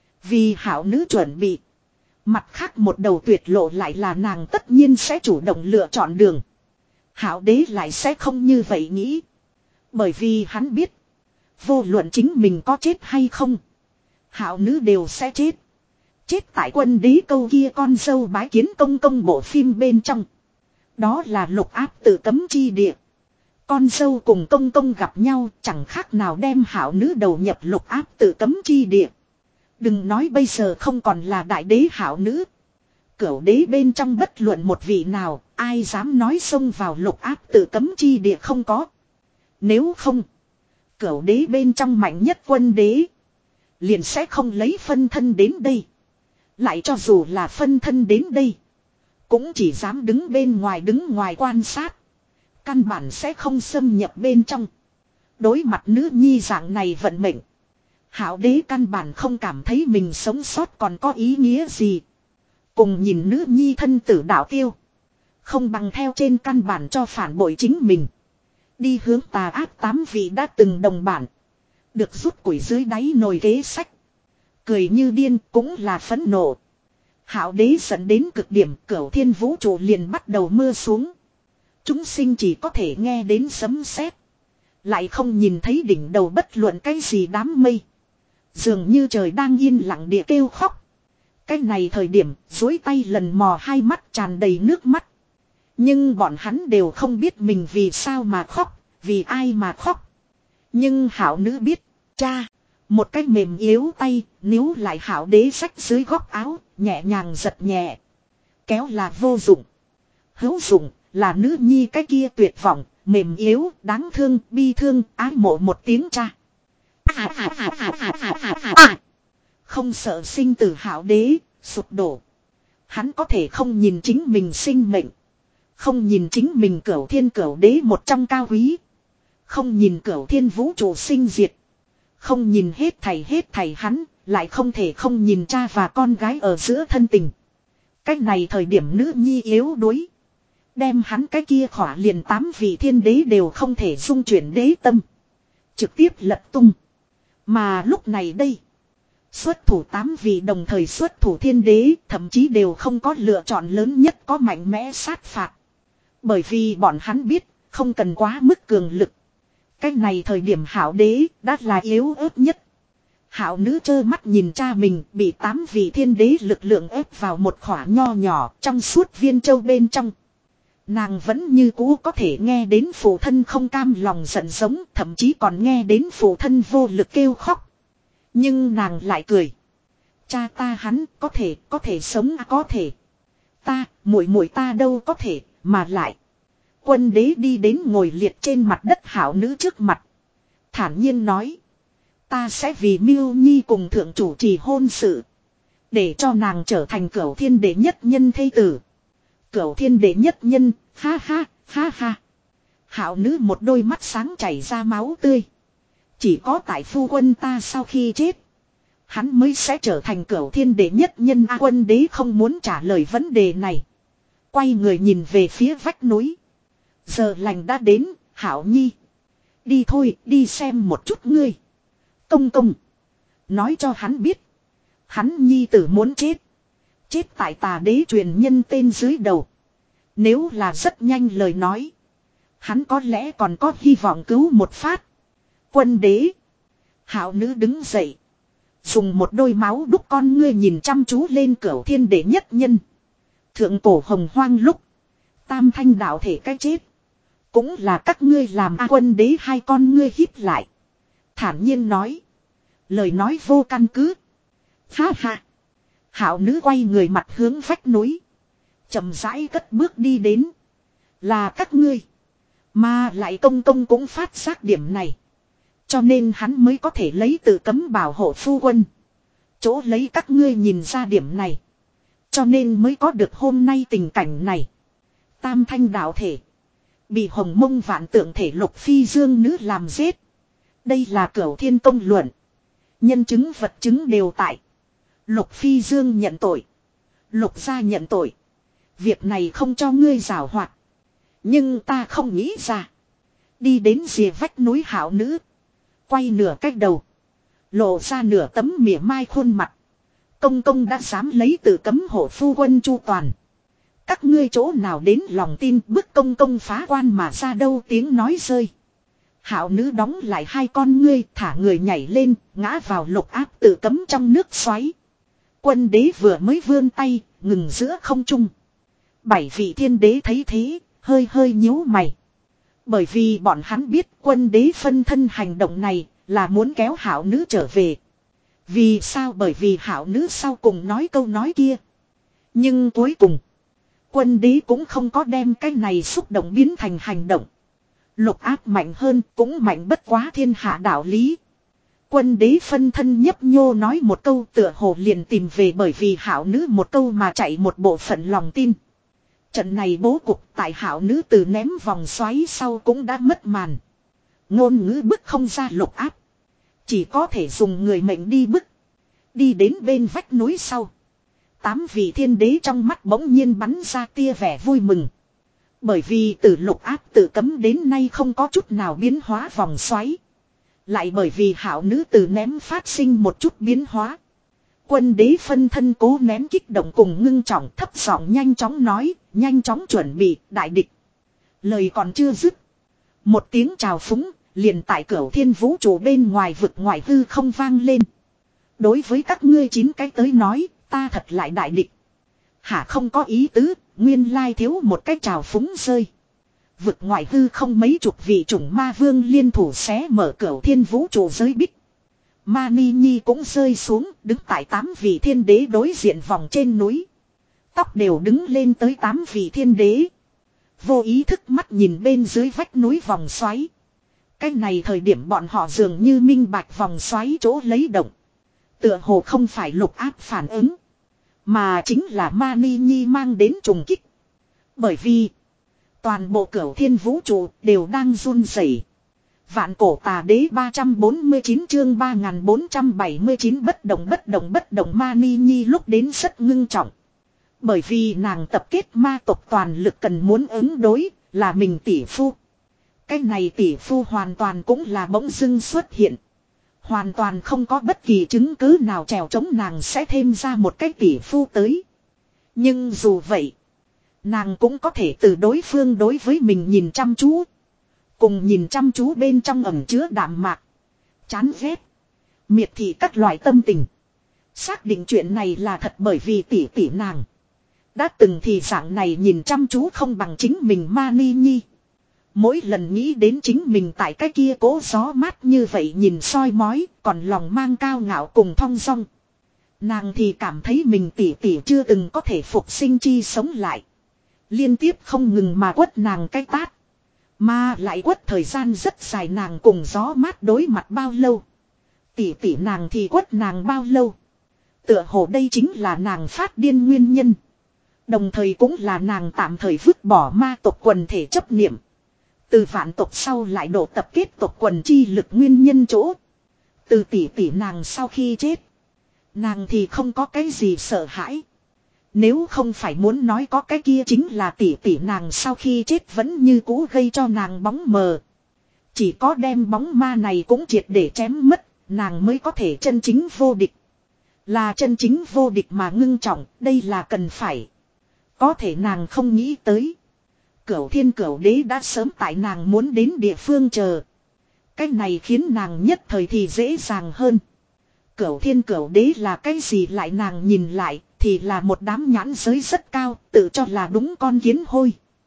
Vì hảo nữ chuẩn bị. Mặt khác một đầu tuyệt lộ lại là nàng tất nhiên sẽ chủ động lựa chọn đường. Hảo đế lại sẽ không như vậy nghĩ. Bởi vì hắn biết. Vô luận chính mình có chết hay không. Hảo nữ đều sẽ chết. Chết tại quân đế câu kia con dâu bái kiến công công bộ phim bên trong. Đó là lục áp tự cấm chi địa. Con dâu cùng công công gặp nhau chẳng khác nào đem hảo nữ đầu nhập lục áp tự cấm chi địa. Đừng nói bây giờ không còn là đại đế hảo nữ. Cửu đế bên trong bất luận một vị nào, ai dám nói xông vào lục áp tự cấm chi địa không có. Nếu không, cửu đế bên trong mạnh nhất quân đế liền sẽ không lấy phân thân đến đây. Lại cho dù là phân thân đến đây, cũng chỉ dám đứng bên ngoài đứng ngoài quan sát. Căn bản sẽ không xâm nhập bên trong. Đối mặt nữ nhi dạng này vận mệnh. Hảo đế căn bản không cảm thấy mình sống sót còn có ý nghĩa gì. Cùng nhìn nữ nhi thân tử đạo tiêu. Không bằng theo trên căn bản cho phản bội chính mình. Đi hướng tà ác tám vị đã từng đồng bản. Được rút củi dưới đáy nồi kế sách. Cười như điên cũng là phẫn nộ. Hảo đế dẫn đến cực điểm, cửu thiên vũ trụ liền bắt đầu mưa xuống. Chúng sinh chỉ có thể nghe đến sấm sét, lại không nhìn thấy đỉnh đầu bất luận cái gì đám mây. Dường như trời đang yên lặng địa kêu khóc. Cái này thời điểm, duỗi tay lần mò hai mắt tràn đầy nước mắt. Nhưng bọn hắn đều không biết mình vì sao mà khóc, vì ai mà khóc. Nhưng hảo nữ biết, cha. Một cái mềm yếu tay, níu lại hảo đế sách dưới góc áo, nhẹ nhàng giật nhẹ. Kéo là vô dụng. Hữu dụng, là nữ nhi cái kia tuyệt vọng, mềm yếu, đáng thương, bi thương, ái mộ một tiếng cha. À, à, à, à, à, à, à, à. Không sợ sinh tử hảo đế, sụp đổ. Hắn có thể không nhìn chính mình sinh mệnh. Không nhìn chính mình cửu thiên cửu đế một trong cao quý. Không nhìn cửu thiên vũ trụ sinh diệt. Không nhìn hết thầy hết thầy hắn, lại không thể không nhìn cha và con gái ở giữa thân tình. Cách này thời điểm nữ nhi yếu đuối. Đem hắn cái kia khỏa liền tám vị thiên đế đều không thể dung chuyển đế tâm. Trực tiếp lật tung. Mà lúc này đây, xuất thủ tám vị đồng thời xuất thủ thiên đế, thậm chí đều không có lựa chọn lớn nhất có mạnh mẽ sát phạt. Bởi vì bọn hắn biết, không cần quá mức cường lực. Cái này thời điểm hảo đế đã là yếu ớt nhất. Hảo nữ trơ mắt nhìn cha mình bị tám vị thiên đế lực lượng ép vào một khỏa nho nhỏ trong suốt viên châu bên trong. Nàng vẫn như cũ có thể nghe đến phụ thân không cam lòng giận giống, thậm chí còn nghe đến phụ thân vô lực kêu khóc. Nhưng nàng lại cười. Cha ta hắn có thể, có thể sống à, có thể. Ta, muội muội ta đâu có thể, mà lại. Quân đế đi đến ngồi liệt trên mặt đất hảo nữ trước mặt. Thản nhiên nói. Ta sẽ vì Miêu Nhi cùng thượng chủ trì hôn sự. Để cho nàng trở thành cửu thiên đệ nhất nhân thê tử. Cửu thiên đệ nhất nhân, ha ha, ha ha. Hảo nữ một đôi mắt sáng chảy ra máu tươi. Chỉ có tại phu quân ta sau khi chết. Hắn mới sẽ trở thành cửu thiên đệ nhất nhân. A Quân đế không muốn trả lời vấn đề này. Quay người nhìn về phía vách núi. Giờ lành đã đến, Hảo Nhi. Đi thôi, đi xem một chút ngươi. Công công. Nói cho hắn biết. Hắn nhi tử muốn chết. Chết tại tà đế truyền nhân tên dưới đầu. Nếu là rất nhanh lời nói. Hắn có lẽ còn có hy vọng cứu một phát. Quân đế. Hảo nữ đứng dậy. Dùng một đôi máu đúc con ngươi nhìn chăm chú lên cửu thiên đệ nhất nhân. Thượng cổ hồng hoang lúc. Tam thanh đạo thể cái chết. Cũng là các ngươi làm. A Quân đế hai con ngươi híp lại. Thản nhiên nói. Lời nói vô căn cứ. Ha ha. Hảo nữ quay người mặt hướng vách núi. Chậm rãi cất bước đi đến. Là các ngươi. Mà lại công công cũng phát giác điểm này. Cho nên hắn mới có thể lấy tự cấm bảo hộ phu quân. Chỗ lấy các ngươi nhìn ra điểm này. Cho nên mới có được hôm nay tình cảnh này. Tam thanh đạo thể. Bị hồng mông vạn tượng thể lục phi dương nữ làm giết. Đây là cửu thiên công luận. Nhân chứng vật chứng đều tại. Lục phi dương nhận tội. Lục gia nhận tội. Việc này không cho ngươi giảo hoạt. Nhưng ta không nghĩ ra. Đi đến rìa vách núi Hảo nữ. Quay nửa cách đầu. Lộ ra nửa tấm mỉa mai khuôn mặt. Công công đã dám lấy tự cấm hộ phu quân chu toàn. Các ngươi chỗ nào đến lòng tin bức công công phá quan mà ra đâu tiếng nói rơi. Hảo nữ đóng lại hai con ngươi thả người nhảy lên ngã vào lục áp tự cấm trong nước xoáy. Quân đế vừa mới vươn tay ngừng giữa không trung. Bảy vị thiên đế thấy thế hơi hơi nhíu mày. Bởi vì bọn hắn biết quân đế phân thân hành động này là muốn kéo Hảo nữ trở về. Vì sao? Bởi vì Hảo nữ sau cùng nói câu nói kia. Nhưng cuối cùng quân đế cũng không có đem cái này xúc động biến thành hành động. Lục áp mạnh hơn cũng mạnh bất quá thiên hạ đạo lý. Quân đế phân thân nhấp nhô nói một câu tựa hồ liền tìm về bởi vì Hảo nữ một câu mà chạy một bộ phận lòng tin. Trận này bố cục tại Hảo nữ từ ném vòng xoáy sau cũng đã mất màn. Ngôn ngữ bức không ra lục áp. Chỉ có thể dùng người mệnh đi bức. Đi đến bên vách núi sau. Tám vị thiên đế trong mắt bỗng nhiên bắn ra tia vẻ vui mừng. Bởi vì từ lục áp tự cấm đến nay không có chút nào biến hóa vòng xoáy. Lại bởi vì Hảo nữ từ ném phát sinh một chút biến hóa. Quân đế phân thân cố nén kích động cùng ngưng trọng thấp giọng nhanh chóng nói, nhanh chóng chuẩn bị, đại địch. Lời còn chưa dứt. Một tiếng chào phúng, liền tại cửu thiên vũ trụ bên ngoài vực ngoại hư không vang lên. Đối với các ngươi chín cái tới nói, ta thật lại đại địch. Hả không có ý tứ, nguyên lai thiếu một cái chào phúng rơi. Vực ngoại hư không mấy chục vị chủng ma vương liên thủ xé mở cửu thiên vũ trụ giới bích. Mani Nhi cũng rơi xuống, đứng tại tám vị thiên đế đối diện vòng trên núi. Tóc đều đứng lên tới tám vị thiên đế. Vô ý thức mắt nhìn bên dưới vách núi vòng xoáy. Cái này thời điểm bọn họ dường như minh bạch vòng xoáy chỗ lấy động. Tựa hồ không phải lục áp phản ứng. Mà chính là Mani Nhi mang đến trùng kích. Bởi vì toàn bộ cửu thiên vũ trụ đều đang run rẩy. Vạn cổ tà đế ba trăm bốn mươi chín chương ba nghìn bốn trăm bảy mươi chín bất động bất động bất động Mani Nhi lúc đến rất ngưng trọng. Bởi vì nàng tập kết ma tộc toàn lực cần muốn ứng đối là mình tỷ phu. Cái này tỷ phu hoàn toàn cũng là bỗng dưng xuất hiện. Hoàn toàn không có bất kỳ chứng cứ nào trèo chống nàng sẽ thêm ra một cái tỷ phu tới. Nhưng dù vậy, nàng cũng có thể từ đối phương đối với mình nhìn chăm chú. Cùng nhìn chăm chú bên trong ẩn chứa đạm mạc, chán ghét, miệt thị các loại tâm tình. Xác định chuyện này là thật bởi vì tỷ tỷ nàng đã từng thì dạng này nhìn chăm chú không bằng chính mình Mani Nhi. Mỗi lần nghĩ đến chính mình tại cái kia cố gió mát như vậy nhìn soi mói, còn lòng mang cao ngạo cùng thong dong. Nàng thì cảm thấy mình tỷ tỷ chưa từng có thể phục sinh chi sống lại. Liên tiếp không ngừng mà quất nàng cái tát. Mà lại quất thời gian rất dài nàng cùng gió mát đối mặt bao lâu. Tỷ tỷ nàng thì quất nàng bao lâu. Tựa hồ đây chính là nàng phát điên nguyên nhân. Đồng thời cũng là nàng tạm thời vứt bỏ ma tộc quần thể chấp niệm. Từ vạn tộc sau lại độ tập kết tộc quần chi lực nguyên nhân chỗ. Từ tỷ tỷ nàng sau khi chết. Nàng thì không có cái gì sợ hãi. Nếu không phải muốn nói có cái kia chính là tỷ tỷ nàng sau khi chết vẫn như cũ gây cho nàng bóng mờ. Chỉ có đem bóng ma này cũng triệt để chém mất, nàng mới có thể chân chính vô địch. Là chân chính vô địch mà ngưng trọng, đây là cần phải. Có thể nàng không nghĩ tới. Cửu thiên cửu đế đã sớm tại nàng muốn đến địa phương chờ. Cái này khiến nàng nhất thời thì dễ dàng hơn. Cửu thiên cửu đế là cái gì lại nàng nhìn lại thì là một đám nhãn giới rất cao, tự cho là đúng con kiến hôi.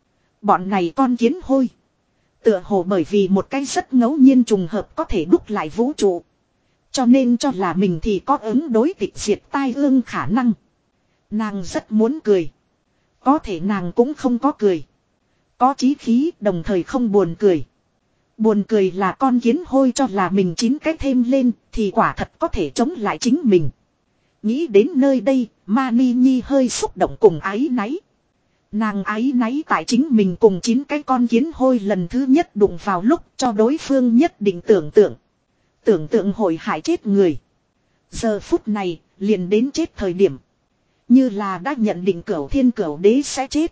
Bọn này con kiến hôi. Tựa hồ bởi vì một cái rất ngẫu nhiên trùng hợp có thể đúc lại vũ trụ. Cho nên cho là mình thì có ứng đối tịch diệt tai ương khả năng. Nàng rất muốn cười. Có thể nàng cũng không có cười. Có chí khí đồng thời không buồn cười. Buồn cười là con kiến hôi cho là mình chín cái thêm lên thì quả thật có thể chống lại chính mình. Nghĩ đến nơi đây, Mani Nhi hơi xúc động cùng áy náy. Nàng áy náy tại chính mình cùng chín cái con kiến hôi lần thứ nhất đụng vào lúc cho đối phương nhất định tưởng tượng. Tưởng tượng hội hại chết người. Giờ phút này, liền đến chết thời điểm. Như là đã nhận định cửu thiên cửu đế sẽ chết.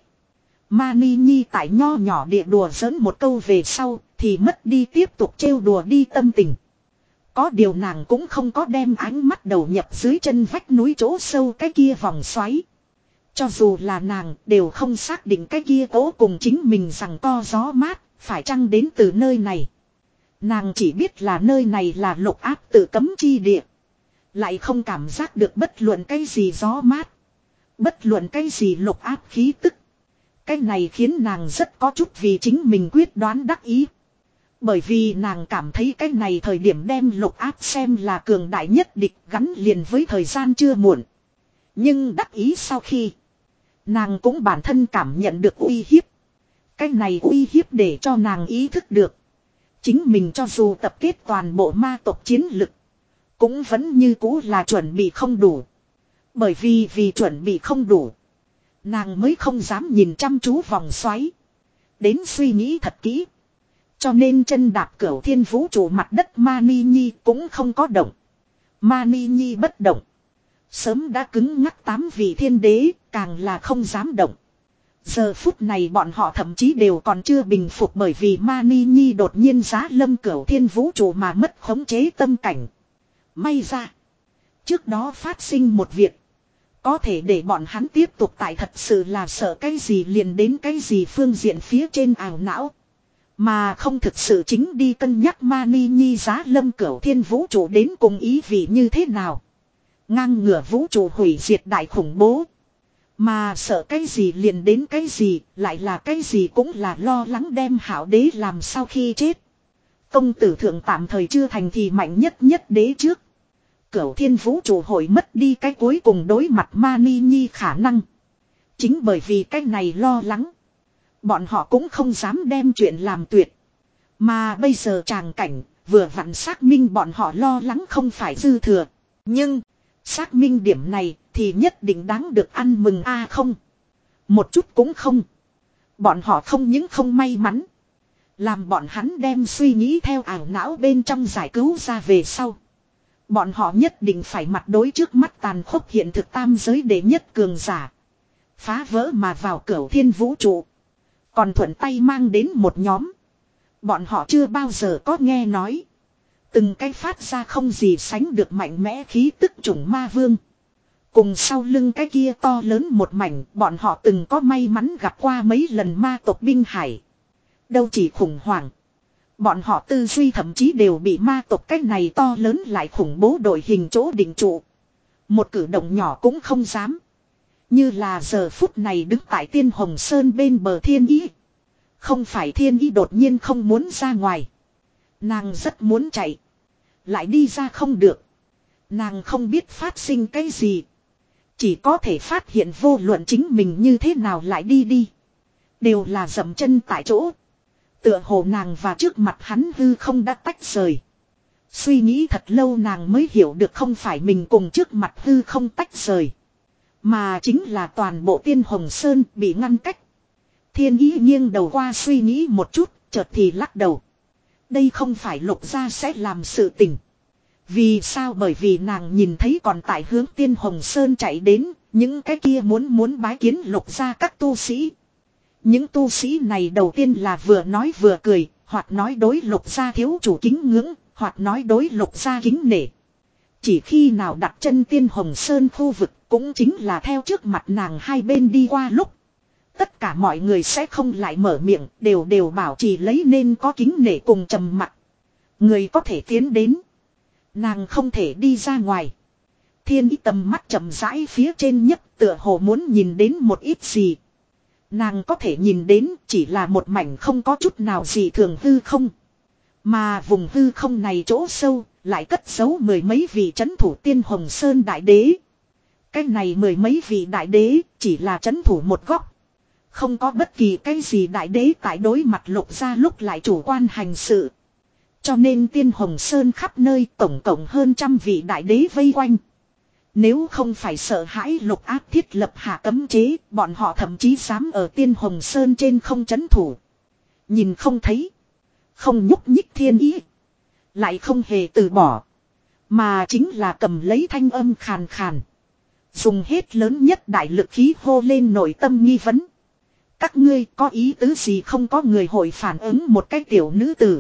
Mani Nhi tại nho nhỏ địa đùa giỡn một câu về sau, thì mất đi tiếp tục trêu đùa đi tâm tình. Có điều nàng cũng không có đem ánh mắt đầu nhập dưới chân vách núi chỗ sâu cái kia vòng xoáy. Cho dù là nàng đều không xác định cái kia cố cùng chính mình rằng co gió mát, phải chăng đến từ nơi này. Nàng chỉ biết là nơi này là lục áp tự cấm chi địa. Lại không cảm giác được bất luận cái gì gió mát. Bất luận cái gì lục áp khí tức. Cái này khiến nàng rất có chút vì chính mình quyết đoán đắc ý. Bởi vì nàng cảm thấy cái này thời điểm đem lục áp xem là cường đại nhất địch gắn liền với thời gian chưa muộn. Nhưng đắc ý sau khi nàng cũng bản thân cảm nhận được uy hiếp. Cái này uy hiếp để cho nàng ý thức được. Chính mình cho dù tập kết toàn bộ ma tộc chiến lực. Cũng vẫn như cũ là chuẩn bị không đủ. Bởi vì vì chuẩn bị không đủ. Nàng mới không dám nhìn chăm chú vòng xoáy. Đến suy nghĩ thật kỹ. Cho nên chân đạp cửu thiên vũ trụ mặt đất Mani Nhi cũng không có động. Mani Nhi bất động. Sớm đã cứng ngắc tám vị thiên đế, càng là không dám động. Giờ phút này bọn họ thậm chí đều còn chưa bình phục bởi vì Mani Nhi đột nhiên giá lâm cửu thiên vũ trụ mà mất khống chế tâm cảnh. May ra. Trước đó phát sinh một việc. Có thể để bọn hắn tiếp tục tại thật sự là sợ cái gì liền đến cái gì phương diện phía trên ảo não. Mà không thực sự chính đi cân nhắc Mani Nhi giá lâm cửu thiên vũ trụ đến cùng ý vị như thế nào. Ngang ngửa vũ trụ hủy diệt đại khủng bố. Mà sợ cái gì liền đến cái gì, lại là cái gì cũng là lo lắng đem hảo đế làm sau khi chết. Công tử thượng tạm thời chưa thành thì mạnh nhất nhất đế trước. Cửu thiên vũ trụ hội mất đi cái cuối cùng đối mặt Mani Nhi khả năng. Chính bởi vì cái này lo lắng. Bọn họ cũng không dám đem chuyện làm tuyệt. Mà bây giờ tràng cảnh, vừa vặn xác minh bọn họ lo lắng không phải dư thừa. Nhưng, xác minh điểm này thì nhất định đáng được ăn mừng a à không. Một chút cũng không. Bọn họ không những không may mắn. Làm bọn hắn đem suy nghĩ theo ảo não bên trong giải cứu ra về sau. Bọn họ nhất định phải mặt đối trước mắt tàn khốc hiện thực tam giới đệ nhất cường giả. Phá vỡ mà vào cửu thiên vũ trụ. Còn thuận tay mang đến một nhóm. Bọn họ chưa bao giờ có nghe nói. Từng cái phát ra không gì sánh được mạnh mẽ khí tức chủng ma vương. Cùng sau lưng cái kia to lớn một mảnh, bọn họ từng có may mắn gặp qua mấy lần ma tộc binh hải. Đâu chỉ khủng hoảng. Bọn họ tư duy thậm chí đều bị ma tộc cái này to lớn lại khủng bố đội hình chỗ định trụ. Một cử động nhỏ cũng không dám. Như là giờ phút này đứng tại Tiên Hồng Sơn bên bờ Thiên Ý. Không phải Thiên Ý đột nhiên không muốn ra ngoài. Nàng rất muốn chạy. Lại đi ra không được. Nàng không biết phát sinh cái gì. Chỉ có thể phát hiện vô luận chính mình như thế nào lại đi đi. Đều là dậm chân tại chỗ. Tựa hồ nàng và trước mặt hắn hư không đã tách rời. Suy nghĩ thật lâu nàng mới hiểu được không phải mình cùng trước mặt hư không tách rời. Mà chính là toàn bộ Tiên Hồng Sơn bị ngăn cách. Thiên Ý nghiêng đầu qua suy nghĩ một chút, chợt thì lắc đầu. Đây không phải Lục gia sẽ làm sự tình. Vì sao? Bởi vì nàng nhìn thấy còn tại hướng Tiên Hồng Sơn chạy đến, những cái kia muốn muốn bái kiến Lục gia các tu sĩ. Những tu sĩ này đầu tiên là vừa nói vừa cười, hoặc nói đối Lục gia thiếu chủ kính ngưỡng, hoặc nói đối Lục gia kính nể. Chỉ khi nào đặt chân Tiên Hồng Sơn khu vực, cũng chính là theo trước mặt nàng hai bên đi qua lúc. Tất cả mọi người sẽ không lại mở miệng, đều đều bảo trì lấy nên có kính nể cùng trầm mặc. Người có thể tiến đến, nàng không thể đi ra ngoài. Thiên Ý tầm mắt chậm rãi phía trên nhất, tựa hồ muốn nhìn đến một ít gì. Nàng có thể nhìn đến chỉ là một mảnh không có chút nào gì thường hư không. Mà vùng hư không này chỗ sâu, lại cất giấu mười mấy vị trấn thủ Tiên Hồng Sơn đại đế. Cái này mười mấy vị đại đế chỉ là trấn thủ một góc. Không có bất kỳ cái gì đại đế tại đối mặt Lục gia lúc lại chủ quan hành sự. Cho nên Tiên Hồng Sơn khắp nơi tổng cộng hơn trăm vị đại đế vây quanh. Nếu không phải sợ hãi Lục áp thiết lập hạ cấm chế, bọn họ thậm chí dám ở Tiên Hồng Sơn trên không trấn thủ. Nhìn không thấy, không nhúc nhích Thiên Ý, lại không hề từ bỏ, mà chính là cầm lấy thanh âm khàn khàn, dùng hết lớn nhất đại lực khí hô lên nội tâm nghi vấn. Các ngươi có ý tứ gì? Không có người hội phản ứng một cái tiểu nữ tử.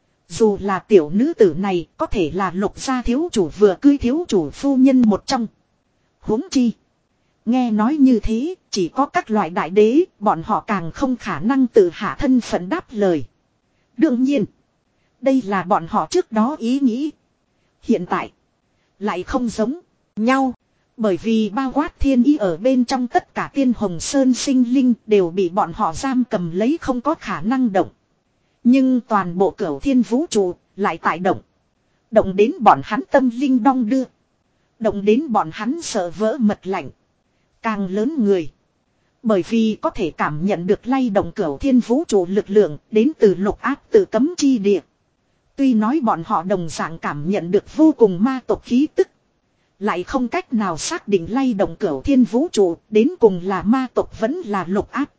Dù là tiểu nữ tử này có thể là Lục gia thiếu chủ vừa cưới thiếu chủ phu nhân một trong. Huống chi, nghe nói như thế, chỉ có các loại đại đế, bọn họ càng không khả năng tự hạ thân phận đáp lời. Đương nhiên, đây là bọn họ trước đó ý nghĩ. Hiện tại, lại không giống nhau. Bởi vì bao quát Thiên Ý ở bên trong tất cả Tiên Hồng Sơn sinh linh đều bị bọn họ giam cầm lấy, không có khả năng động. Nhưng toàn bộ Cửu Thiên vũ trụ lại tại động. Động đến bọn hắn tâm linh đong đưa. Động đến bọn hắn sợ vỡ mật lạnh. Càng lớn người. Bởi vì có thể cảm nhận được lay động Cửu Thiên vũ trụ lực lượng đến từ Lục áp tự cấm chi địa. Tuy nói bọn họ đồng dạng cảm nhận được vô cùng ma tộc khí tức. Lại không cách nào xác định lay động Cửu Thiên vũ trụ đến cùng là ma tộc vẫn là Lục áp.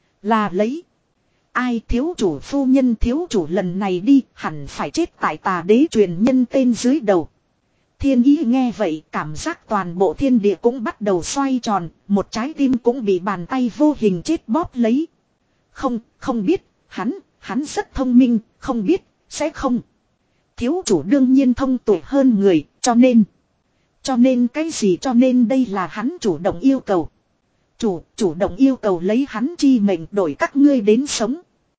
Là lấy. Ai thiếu chủ phu nhân, thiếu chủ lần này đi hẳn phải chết tại tà đế truyền nhân tên dưới đầu. Thiên Ý nghe vậy cảm giác toàn bộ thiên địa cũng bắt đầu xoay tròn, một trái tim cũng bị bàn tay vô hình chết bóp lấy. Không, không biết, hắn, hắn rất thông minh, không biết, sẽ không. Thiếu chủ đương nhiên thông tuệ hơn người, cho nên. Cho nên cái gì? Cho nên đây là hắn chủ động yêu cầu. Chủ, chủ động yêu cầu lấy hắn chi mệnh đổi các ngươi đến sống.